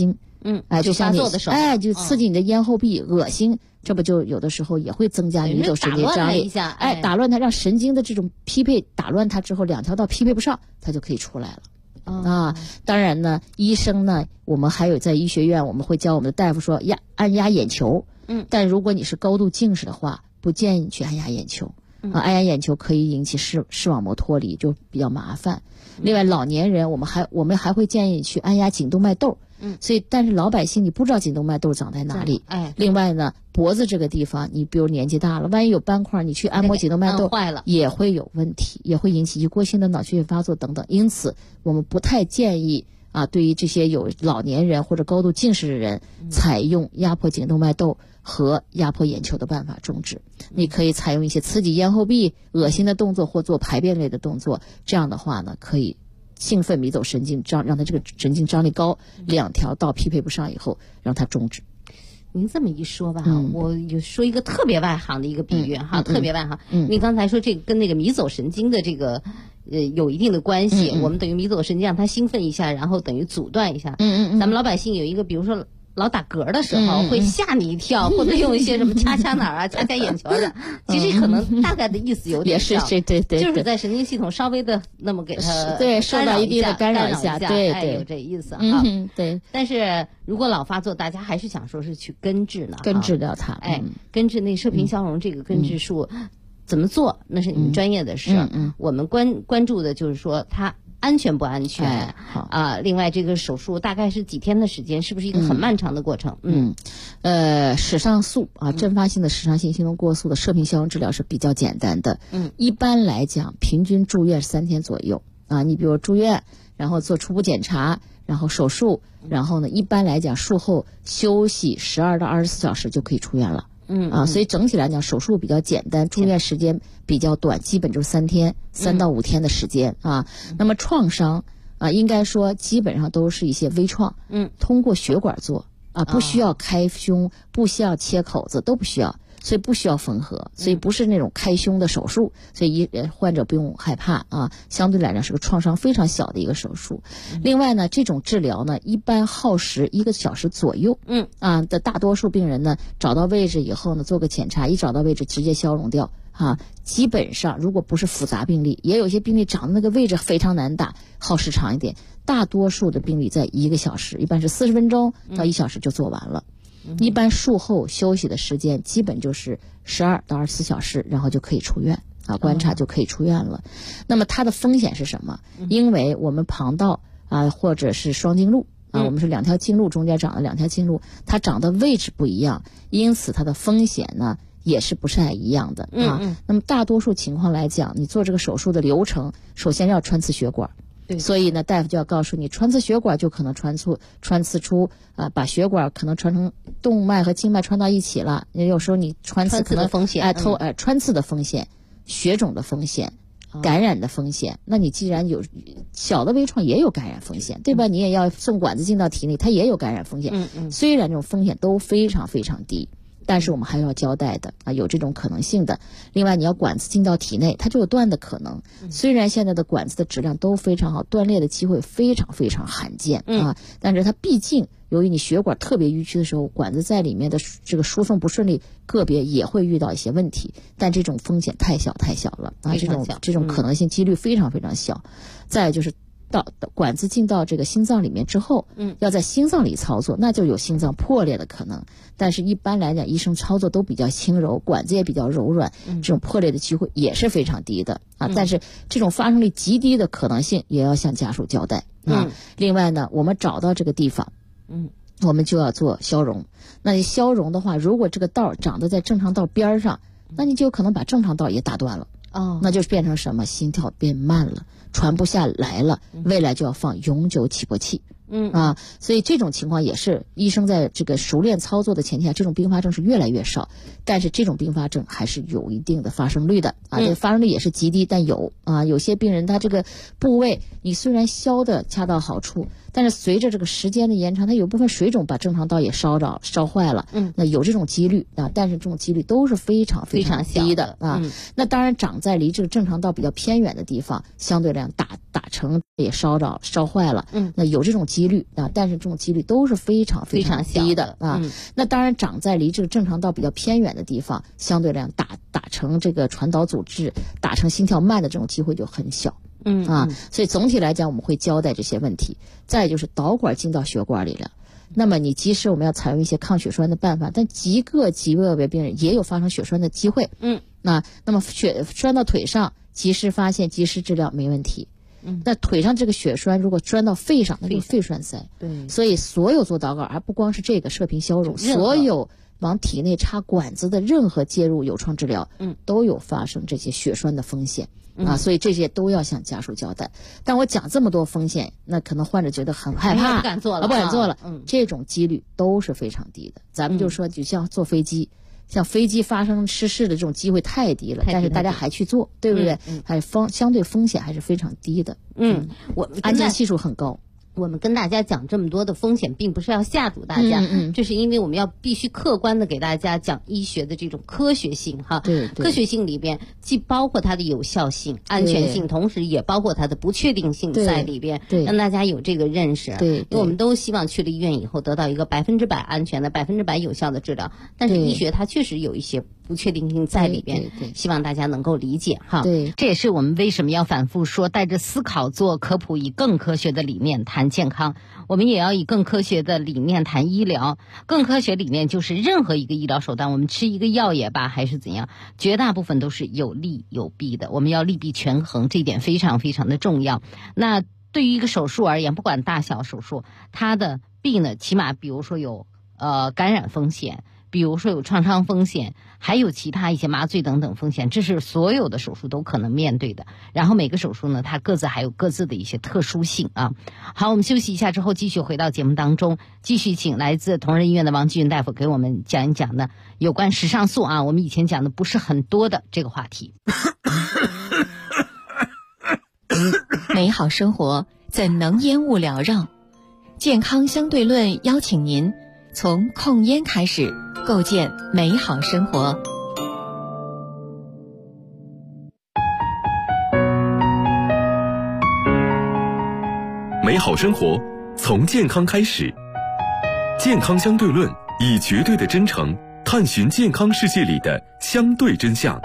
就像你发作的时候， 就刺激你的咽后壁，恶心，这不就有的时候也会增加迷走神经张力，打乱它，让神经的这种匹配打乱它之后，两条道匹配不上，它就可以出来了。当然呢，医生呢，我们还有在医学院，我们会教我们的大夫说按压眼球，但如果你是高度近视的话，不建议你去按压眼球。按压眼球可以引起视网膜脱离，就比较麻烦。另外，老年人我们还会建议去按压颈动脉窦。所以，但是老百姓你不知道颈动脉窦长在哪里。另外呢，脖子这个地方，你比如年纪大了，万一有斑块，你去按摩颈动脉窦坏了， 也会有问题，也会引起一过性的脑血管发作等等。因此，我们不太建议对于这些有老年人或者高度近视的人，采用压迫颈动脉窦和压迫眼球的办法终止。你可以采用一些刺激咽后壁、恶心的动作或做排便类的动作，这样的话呢，可以兴奋迷走神经，让它这个神经张力高，两条道匹配不上以后，让它终止。 您这么一说吧，我有说一个特别外行的一个比喻特别外行。您刚才说这个跟那个迷走神经的这个有一定的关系，我们等于迷走神经让它兴奋一下，然后等于阻断一下。咱们老百姓有一个，比如说老打嗝的时候会吓你一跳，或者用一些什么掐哪儿掐眼球的，其实可能大概的意思有点像， 对， 就是在神经系统稍微的那么给它受到一定的干扰一下，对， 有这意思对。 但是如果老发作，大家还是想说是去根治呢， 根治掉它， 根治那射频消融这个根治术怎么做，那是你们专业的事。我们关注的就是说它安全不安全另外这个手术大概是几天的时间，是不是一个很漫长的过程？ 室上素阵发性的室上性心动过速的射频消融治疗是比较简单的。一般来讲，平均住院3天左右你比如住院，然后做初步检查，然后手术，然后呢，一般来讲术后休息12到24小时就可以出院了。所以整体来讲，手术比较简单，住院时间比较短，基本就是3到5天的时间那么创伤应该说基本上都是一些微创，通过血管做不需要开胸，不需要切口子，都不需要，所以不需要缝合，所以不是那种开胸的手术，所以患者不用害怕相对来讲是个创伤非常小的一个手术。另外呢，这种治疗呢一般耗时1个小时左右。的大多数病人呢找到位置以后呢，做个检查，一找到位置直接消融掉基本上如果不是复杂病例，也有些病例长的那个位置非常难打，耗时长一点，大多数的病例在1个小时，一般是40分钟到1小时就做完了。一般术后休息的时间基本就是12到24小时，然后就可以出院观察就可以出院了。那么它的风险是什么？因为我们旁道或者是双经路我们是2条经路中间长的2条经路，它长的位置不一样，因此它的风险呢也是不太一样的那么大多数情况来讲，你做这个手术的流程，首先要穿刺血管。所以呢，大夫就要告诉你，穿刺血管就可能穿刺出把血管可能穿成动脉和静脉穿到一起了。有时候你穿刺可能风险穿刺的风险、血肿的风险、感染的风险。那你既然有小的微创也有感染风险，对吧？你也要送管子进到体内，它也有感染风险。虽然这种风险都非常非常低，但是我们还要交代的有这种可能性的。另外，你要管子进到体内，它就有断的可能。虽然现在的管子的质量都非常好，断裂的机会非常非常罕见但是它毕竟由于你血管特别迂曲的时候，管子在里面的这个输送不顺利，个别也会遇到一些问题，但这种风险太小了这种可能性几率非常非常小。再就是到管子进到这个心脏里面之后，要在心脏里操作，那就有心脏破裂的可能。但是一般来讲，医生操作都比较轻柔，管子也比较柔软，这种破裂的机会也是非常低的但是这种发生率极低的可能性也要向家属交代另外呢，我们找到这个地方我们就要做消融。那你消融的话，如果这个道长得在正常道边上，那你就有可能把正常道也打断了那就变成什么？心跳变慢了，传不下来了，未来就要放永久起搏器所以这种情况也是医生在这个熟练操作的前提下，这种并发症是越来越少，但是这种并发症还是有一定的发生率的这发生率也是极低，但有些病人他这个部位你虽然消的恰到好处， 但是随着这个时间的延长，它有部分水肿把正常道也烧坏了，那有这种几率啊，但是这种几率都是非常非常低的啊。那当然长在离这个正常道比较偏远的地方，相对来讲打成也烧坏了，那有这种几率啊，但是这种几率都是非常非常低的啊。那当然长在离这个正常道比较偏远的地方，相对来讲打成这个传导阻滞，打成心跳慢的这种机会就很小。所以总体来讲我们会交代这些问题。再就是导管进到血管里了，那么你即使我们要采用一些抗血栓的办法，但极个别病人也有发生血栓的机会。那么血栓到腿上，及时发现及时治疗没问题。那腿上这个血栓如果钻到肺上，那就是肺栓塞。对，所以所有做导管，而不光是这个射频消融，所有往体内插管子的任何介入有创治疗，都有发生这些血栓的风险。所以这些都要向家属交代。但我讲这么多风险，那可能患者觉得很害怕， 不敢做了。 这种几率都是非常低的。咱们就说，就像坐飞机，像飞机发生失事的这种机会太低了，但是大家还去做，对不对？还是相对风险还是非常低的。 我安全系数很高。 我们跟大家讲这么多的风险，并不是要吓阻大家，这是因为我们要必须客观的给大家讲医学的这种科学性哈。对，科学性里边既包括它的有效性、安全性，同时也包括它的不确定性在里边，让大家有这个认识。因为我们都希望去了医院以后得到一个100%安全的、100%有效的治疗，但是医学它确实有一些不确定性在里边，希望大家能够理解哈。这也是我们为什么要反复说，带着思考做科普，以更科学的理念谈健康。我们也要以更科学的理念谈医疗。更科学理念就是任何一个医疗手段，我们吃一个药也罢还是怎样，绝大部分都是有利有弊的，我们要利弊权衡，这一点非常非常的重要。那对于一个手术而言，不管大小手术，它的弊呢，起码比如说有感染风险，比如说有创伤风险，还有其他一些麻醉等等风险，这是所有的手术都可能面对的。然后每个手术呢，它各自还有各自的一些特殊性啊。好，我们休息一下之后继续回到节目当中，继续请来自同仁医院的王继云大夫给我们讲一讲呢有关时尚素啊，我们以前讲的不是很多的这个话题。 美好生活怎能烟雾缭绕？健康相对论邀请您从控烟开始，构建美好生活。 美好生活从健康开始，健康相对论以绝对的真诚探寻健康世界里的相对真相。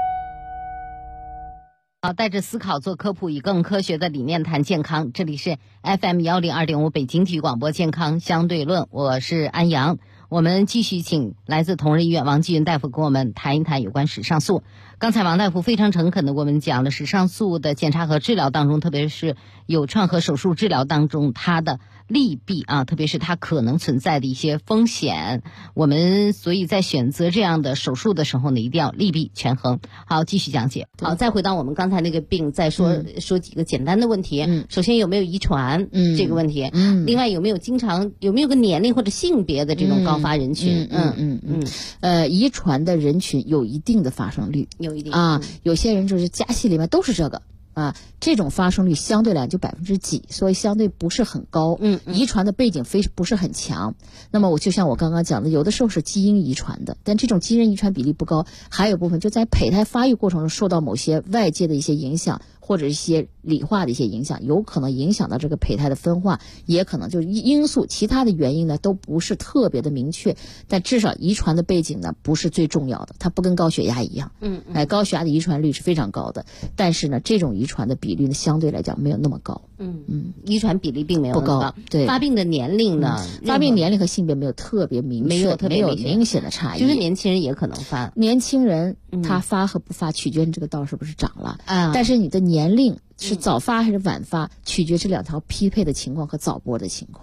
好，带着思考做科普，以更科学的理念谈健康。这里是 FM102.5 北京体育广播健康相对论，我是安阳。我们继续请来自同仁医院王继云大夫跟我们谈一谈有关时尚素。刚才王大夫非常诚恳的给我们讲了时尚素的检查和治疗当中，特别是有创和手术治疗当中它的利弊啊，特别是它可能存在的一些风险。我们所以在选择这样的手术的时候呢，一定要利弊权衡。好，继续讲解。好，再回到我们刚才那个病，再说几个简单的问题。首先有没有遗传这个问题？另外有没有个年龄或者性别的这种高发人群？ 遗传的人群有一定的发生率，有一定啊，有些人就是家系里面都是这个。这种发生率相对来讲就%几，所以相对不是很高。遗传的背景不是很强。那么就像我刚刚讲的，有的时候是基因遗传的，但这种基因遗传比例不高。还有部分就在胚胎发育过程中受到某些外界的一些影响，或者一些理化的一些影响，有可能影响到这个胚胎的分化，也可能就是因素，其他的原因呢都不是特别的明确。但至少遗传的背景呢不是最重要的，它不跟高血压一样。高血压的遗传率是非常高的，但是呢这种遗传的比率呢相对来讲没有那么高。 遗传比例并没有那么高。对，发病的年龄呢？ 发病年龄和性别没有特别明确，没有明显的差异。 就是年轻人也可能发。 年轻人他发和不发取决于这个道是不是长了。但是你的年龄是早发还是晚发，取决这两条匹配的情况和早播的情况。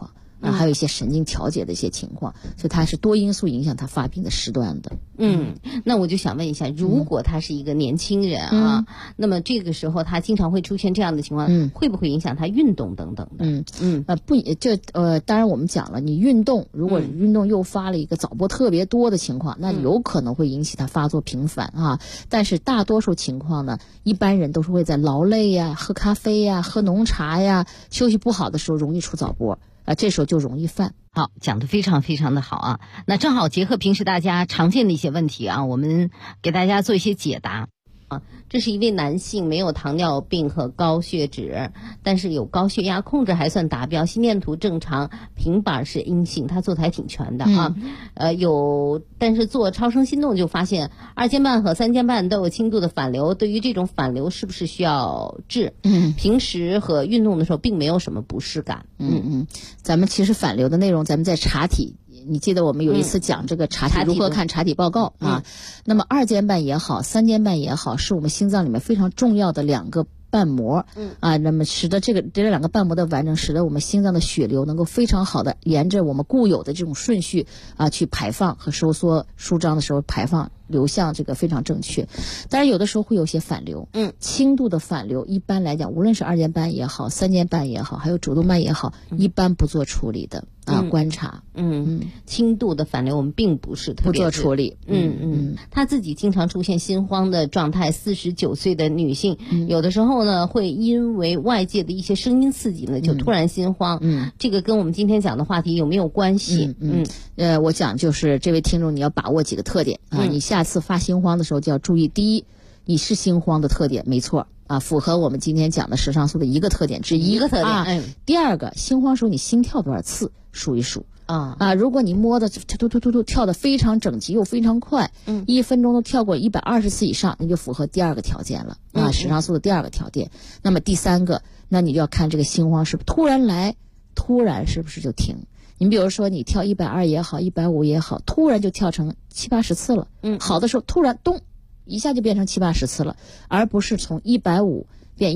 还有一些神经调节的一些情况，所以它是多因素影响它发病的时段的。 那我就想问一下，如果他是一个年轻人啊，那么这个时候他经常会出现这样的情况，会不会影响他运动等等的？ 当然我们讲了，你运动如果运动诱发了一个早搏特别多的情况，那有可能会引起他发作频繁啊。但是大多数情况呢，一般人都是会在劳累呀、喝咖啡呀、喝浓茶呀、休息不好的时候容易出早搏这时候就容易犯。 好，讲得非常非常的好啊。那正好结合平时大家常见的一些问题啊，我们给大家做一些解答啊。这是一位男性，没有糖尿病和高血脂，但是有高血压，控制还算达标，心电图正常，平板是阴性，他做的还挺全的啊。但是做超声心动就发现2间半和3间半都有轻度的反流，对于这种反流是不是需要治？平时和运动的时候并没有什么不适感。 咱们其实反流的内容咱们在查体，你记得我们有一次讲这个查体如何看查体报告啊？那么2间半也好，3间半也好，是我们心脏里面非常重要的2个瓣膜那么使得这2个瓣膜的完整，使得我们心脏的血流能够非常好的沿着我们固有的这种顺序去排放和收缩舒张的时候排放流向，这个非常正确。当然有的时候会有些反流，轻度的反流一般来讲，无论是2间半也好，3间半也好，还有主动脉也好，一般不做处理的观察。 轻度的反流我们并不是特别不做处理。 他自己经常出现心慌的状态，49岁的女性，有的时候呢会因为外界的一些声音刺激呢就突然心慌。这个跟我们今天讲的话题有没有关系？ 我讲就是这位听众你要把握几个特点你下次发心慌的时候就要注意。第一，你是心慌的特点没错符合我们今天讲的肾上素的一个特点之一。第二个，心慌时候你心跳多少次数一数如果你摸的突突突突跳得非常整齐又非常快，1分钟都跳过120次以上，那就符合第2个条件了肾上素的第2个条件。那么第3个，那你就要看这个心慌是不是突然来，突然是不是就停。你比如说你跳120也好，150也好，突然就跳成70-80次了好的时候突然咚一下就变成70-80次了，而不是从150变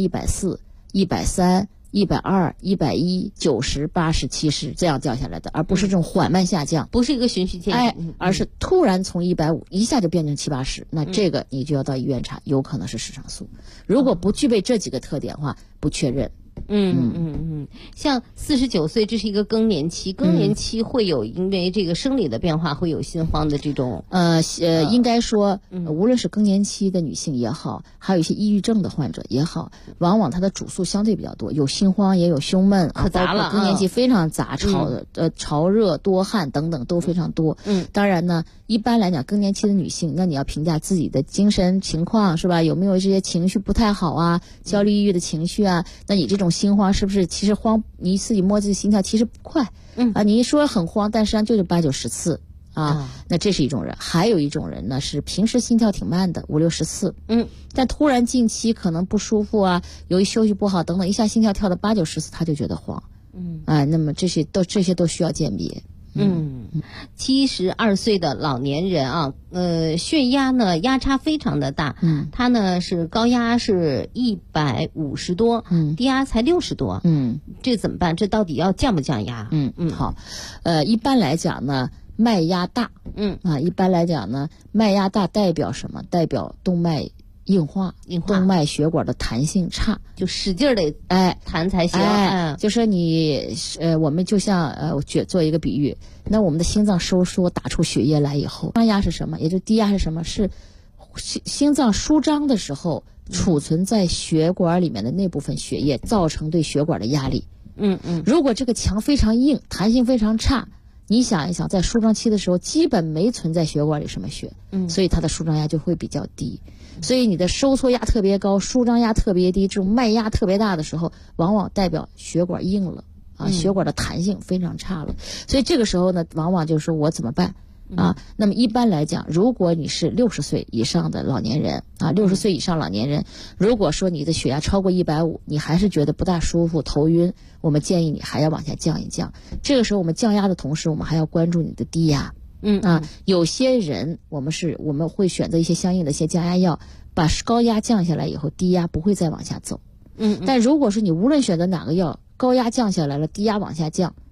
140、130、120、110、90、80、70这样掉下来的，而不是这种缓慢下降， 不是一个循序渐进而是突然从150一下就变成70-80，那这个你就要到医院查，有可能是肾上素。如果不具备这几个特点的话，不确认。 像49岁，这是一个更年期，更年期会有因为这个生理的变化会有心慌的这种应该说无论是更年期的女性也好，还有一些抑郁症的患者也好，往往它的主诉相对比较多，有心慌也有胸闷可杂了， 更年期非常杂，潮热多汗等等都非常多。当然呢，一般来讲更年期的女性，那你要评价自己的精神情况是吧，有没有这些情绪不太好焦虑抑郁的情绪那你这种心慌是不是其实慌，你自己摸自己心跳其实不快你一说很慌，但实际上就是80-90次那这是一种人。还有一种人呢是平时心跳挺慢的50-60次但突然近期可能不舒服由于休息不好等等，一下心跳跳到80-90次他就觉得慌那么这些都需要鉴别。 72岁的老年人血压呢压差非常的大他呢是高压是150多低压才60多这怎么办？这到底要降不降压？ 好一般来讲呢脉压大一般来讲呢脉压大代表什么？代表动脉硬化，动脉血管的弹性差， 就使劲得弹才行就说你我们就像做一个比喻，那我们的心脏收缩打出血液来以后，高压是什么？也就低压是什么？是心脏舒张的时候储存在血管里面的那部分血液造成对血管的压力。如果这个墙非常硬，弹性非常差，你想一想，在舒张期的时候基本没存在血管里什么血所以它的舒张压就会比较低。所以你的收缩压特别高，舒张压特别低，这种脉压特别大的时候，往往代表血管硬了血管的弹性非常差了。所以这个时候呢，往往就是说我怎么办那么一般来讲，如果你是60岁以上的老年人60岁以上老年人，如果说你的血压超过150，你还是觉得不大舒服头晕，我们建议你还要往下降一降。这个时候我们降压的同时，我们还要关注你的低压有些人我们会选择一些相应的一些降压药，把高压降下来以后，低压不会再往下走但如果是你无论选择哪个药，高压降下来了，低压往下降，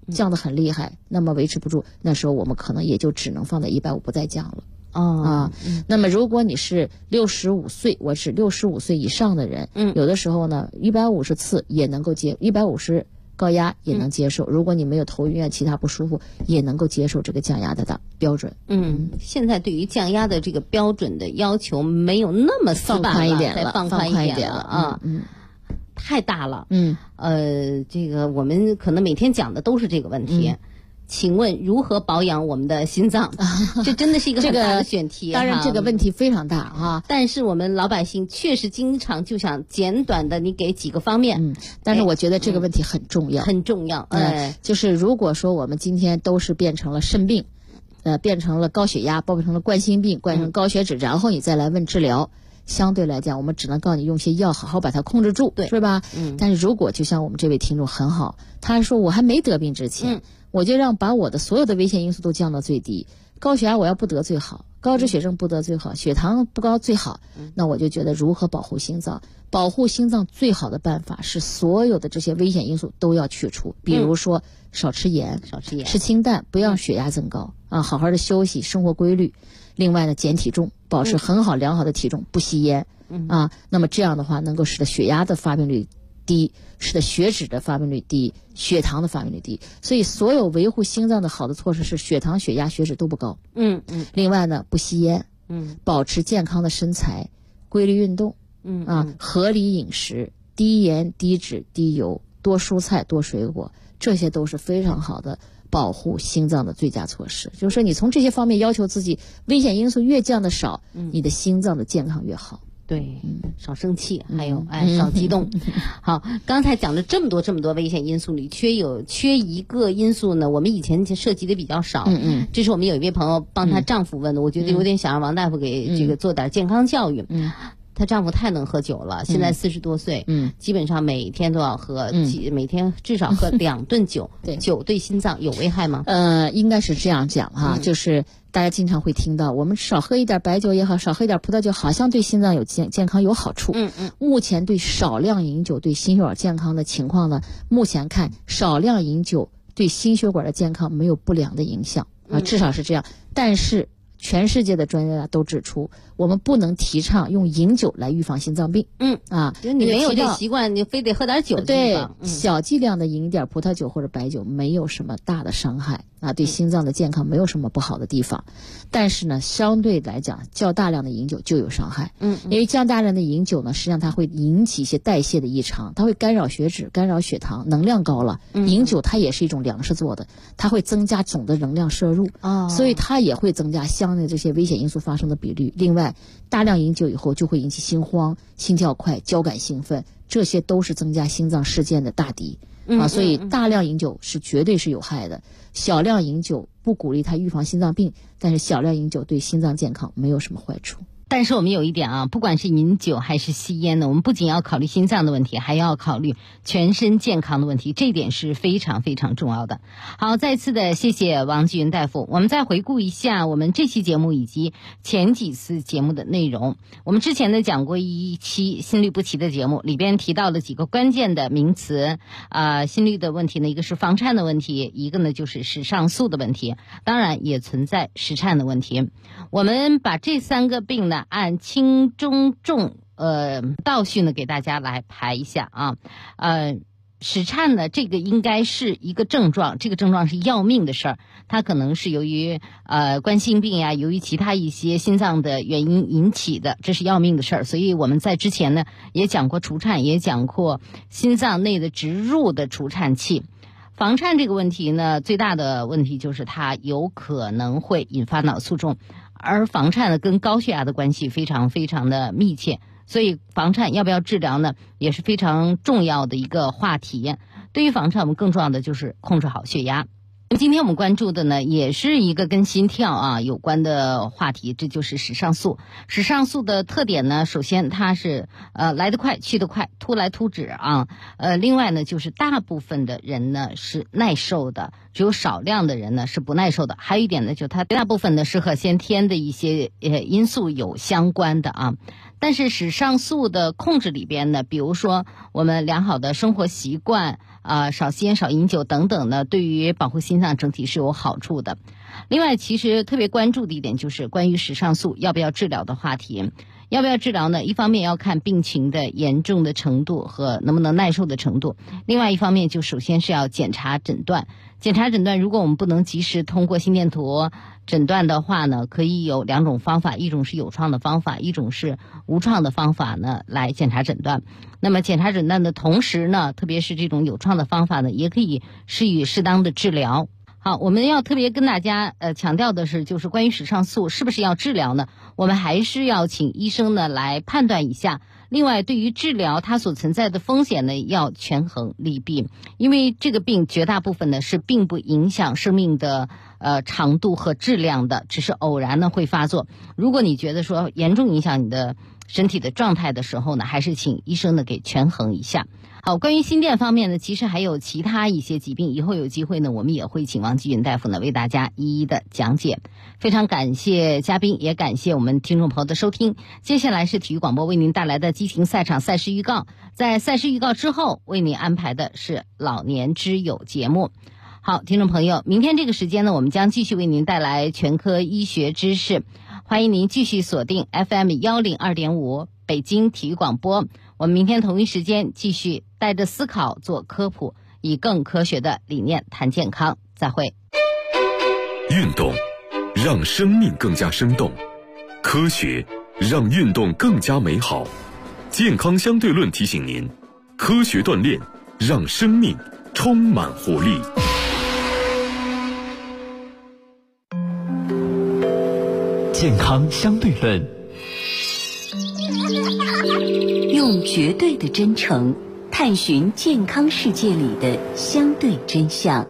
降得很厉害，那么维持不住，那时候我们可能也就只能放在150不再降了。那么如果你是65岁，我是65岁以上的人，有的时候呢150次也能够150高压也能接受，如果你没有头晕啊其他不舒服，也能够接受这个降压的标准。 现在对于降压的这个标准的要求没有那么放宽一点了， 放宽一点了啊。太大了。这个我们可能每天讲的都是这个问题。请问如何保养我们的心脏？这真的是一个很大的选题。 当然这个问题非常大啊， 但是我们老百姓确实经常就想简短的你给几个方面。 但是我觉得这个问题很重要， 很重要。 就是如果说我们今天都是变成了肾病，变成了高血压，变成了冠心病，变成高血脂，然后你再来问治疗，相对来讲我们只能告诉你用些药好好把它控制住，对，是吧？但是如果就像我们这位听众很好，他说我还没得病之前，我就把我的所有的危险因素都降到最低，高血压我要不得最好，高脂血症不得最好，血糖不高最好。那我就觉得如何保护心脏，保护心脏最好的办法是所有的这些危险因素都要去除，比如说少吃盐，吃清淡，不要血压增高啊，好好的休息，生活规律。另外呢，减体重，保持很好良好的体重，不吸烟啊。那么这样的话能够使得血压的发病率低，使得血脂的发病率低，血糖的发病率低。所以所有维护心脏的好的措施是血糖、血压、血脂都不高。另外呢，不吸烟，保持健康的身材，规律运动，合理饮食，低盐、低脂、低油，多蔬菜、多水果，这些都是非常好的保护心脏的最佳措施。就是说你从这些方面要求自己，危险因素越降得少，你的心脏的健康越好。 对，少生气，还有少激动。好，刚才讲了这么多危险因素里，缺一个因素呢，我们以前涉及的比较少。这是我们有一位朋友帮她丈夫问的，我觉得有点想让王大夫给这个做点健康教育。她丈夫太能喝酒了，现在40多岁，基本上每天都要喝，每天至少喝2顿酒。酒对心脏有危害吗？ 应该是这样讲哈，就是大家经常会听到，我们少喝一点白酒也好，少喝一点葡萄酒，好像对心脏有健康有好处。目前对少量饮酒对心血管健康的情况呢，目前看少量饮酒对心血管的健康没有不良的影响啊，至少是这样。但是全世界的专家都指出，我们不能提倡用饮酒来预防心脏病。 你没有这习惯，你非得喝点酒。 对，小剂量的饮一点葡萄酒或者白酒没有什么大的伤害啊，对心脏的健康没有什么不好的地方。但是呢，相对来讲，较大量的饮酒就有伤害。因为较大量的饮酒呢，实际上它会引起一些代谢的异常，它会干扰血脂、干扰血糖，能量高了。饮酒它也是一种粮食做的，它会增加总的能量摄入，所以它也会增加相应的这些危险因素发生的比率。另外，大量饮酒以后就会引起心慌、心跳快、交感兴奋，这些都是增加心脏事件的大敌所以大量饮酒是绝对是有害的。小量饮酒不鼓励它预防心脏病，但是小量饮酒对心脏健康没有什么坏处。 但是我们有一点啊，不管是饮酒还是吸烟呢，我们不仅要考虑心脏的问题，还要考虑全身健康的问题，这一点是非常非常重要的。好，再次的谢谢王继云大夫。我们再回顾一下我们这期节目以及前几次节目的内容。我们之前呢讲过一期心律不齐的节目，里边提到了几个关键的名词心律的问题呢，一个是房颤的问题，一个呢就是室上素的问题，当然也存在室颤的问题。我们把这3个病呢按轻中重倒序呢给大家来排一下啊。室颤呢，这个应该是一个症状，这个症状是要命的事儿，它可能是由于冠心病呀，由于其他一些心脏的原因引起的，这是要命的事儿。所以我们在之前呢也讲过除颤，也讲过心脏内的植入的除颤器。房颤这个问题呢，最大的问题就是它有可能会引发脑卒中，而房颤呢跟高血压的关系非常非常的密切，所以房颤要不要治疗呢，也是非常重要的一个话题。对于房颤，我们更重要的就是控制好血压。今天我们关注的呢，也是一个跟心跳有关的话题，这就是室上素。室上素的特点呢，首先它是来得快去得快，突来突止另外呢就是大部分的人呢是耐受的，只有少量的人呢是不耐受的。还有一点呢，就它大部分呢是和先天的一些因素有相关的但是室上素的控制里边呢，比如说我们良好的生活习惯少吸烟、少饮酒等等呢，对于保护心脏整体是有好处的。另外，其实特别关注的一点就是关于肾上素要不要治疗的话题。要不要治疗呢？一方面要看病情的严重的程度和能不能耐受的程度，另外一方面就首先是要检查诊断。检查诊断，如果我们不能及时通过心电图诊断的话呢，可以有2种方法，一种是有创的方法，一种是无创的方法呢来检查诊断。那么检查诊断的同时呢，特别是这种有创的方法呢，也可以施予适当的治疗。好，我们要特别跟大家强调的是，就是关于肾上素是不是要治疗呢？我们还是要请医生呢来判断一下。另外，对于治疗它所存在的风险呢，要权衡利弊，因为这个病绝大部分呢是并不影响生命的长度和质量的，只是偶然呢会发作。如果你觉得说严重影响你的身体的状态的时候呢，还是请医生呢给权衡一下。好，关于心电方面呢，其实还有其他一些疾病，以后有机会呢，我们也会请王继云大夫呢为大家一一的讲解。非常感谢嘉宾，也感谢我们听众朋友的收听。接下来是体育广播为您带来的激情赛场赛事预告，在赛事预告之后，为您安排的是老年之友节目。好，听众朋友，明天这个时间呢，我们将继续为您带来全科医学知识，欢迎您继续锁定 FM 102.5北京体育广播。我们明天同一时间继续带着思考做科普，以更科学的理念谈健康。再会。 运动让生命更加生动，科学让运动更加美好。健康相对论提醒您，科学锻炼让生命充满活力。 健康相对论， 用绝对的真诚探寻健康世界里的相对真相。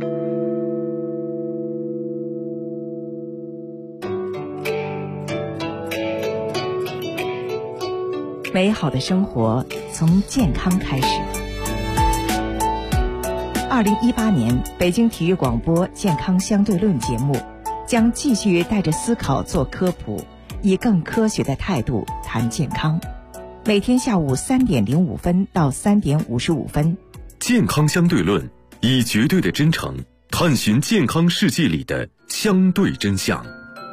美好的生活从健康开始。2018年北京体育广播健康相对论节目将继续带着思考做科普，以更科学的态度谈健康。每天下午3点05分到3点55分， 健康相对论以绝对的真诚探寻健康世界里的相对真相。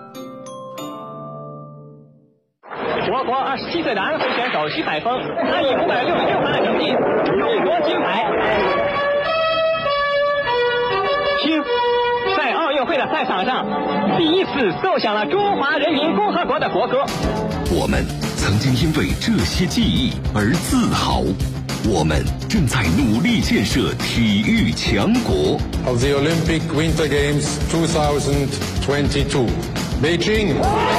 我国27岁的安徽选手徐海峰，他以566分的成绩勇夺金牌。听，在奥运会的赛场上，第一次奏响了中华人民共和国的国歌。 我们曾经因为这些记忆而自豪，我们正在努力建设体育强国。 Of the Olympic Winter Games 2022, Beijing。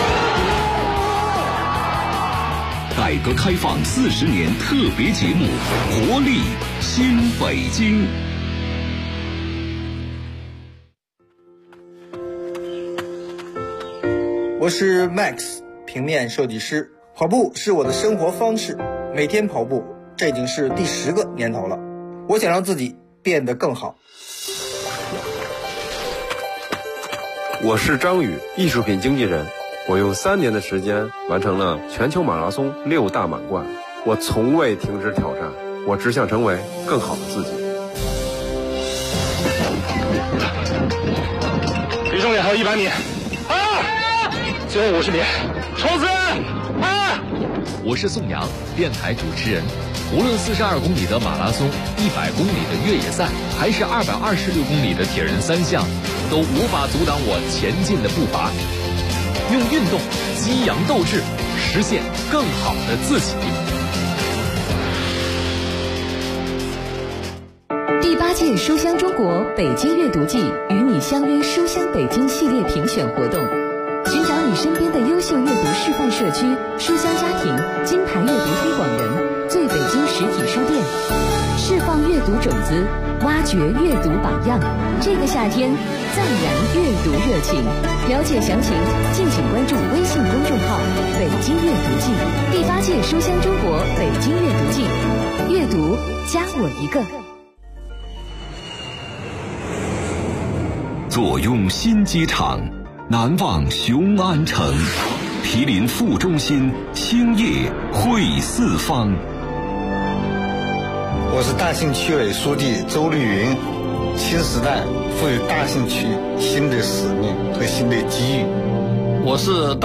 改革开放40年特别节目，活力新北京。 我是 Max， 平面设计师。跑步是我的生活方式，每天跑步，这已经是第10个年头了。我想让自己变得更好。 我是张宇，艺术品经纪人。我用3年的时间完成了全球马拉松6大满贯。我从未停止挑战，我只想成为更好的自己。 离终点还有100米，最后50米，冲刺！ 我是宋阳，电台主持人。无论42公里的马拉松、100公里的越野赛，还是226公里的铁人3项，都无法阻挡我前进的步伐。用运动激扬斗志，实现更好的自己。 第8届书香中国北京阅读季与你相约书香北京系列评选活动，寻找你身边的优秀阅读示范社区、书香家庭、金牌阅读推广人、最北京实体书店，释放阅读种子，挖掘阅读榜样。这个夏天再燃阅读热情。了解详情，敬请关注微信公众号“北京阅读季”。第8届书香中国北京阅读季，阅读加我一个。 坐拥新机场，难忘雄安城，毗邻副中心，兴业汇四方。 我是大兴区委书记周丽云。新时代赋予大兴区新的使命和新的机遇。 我是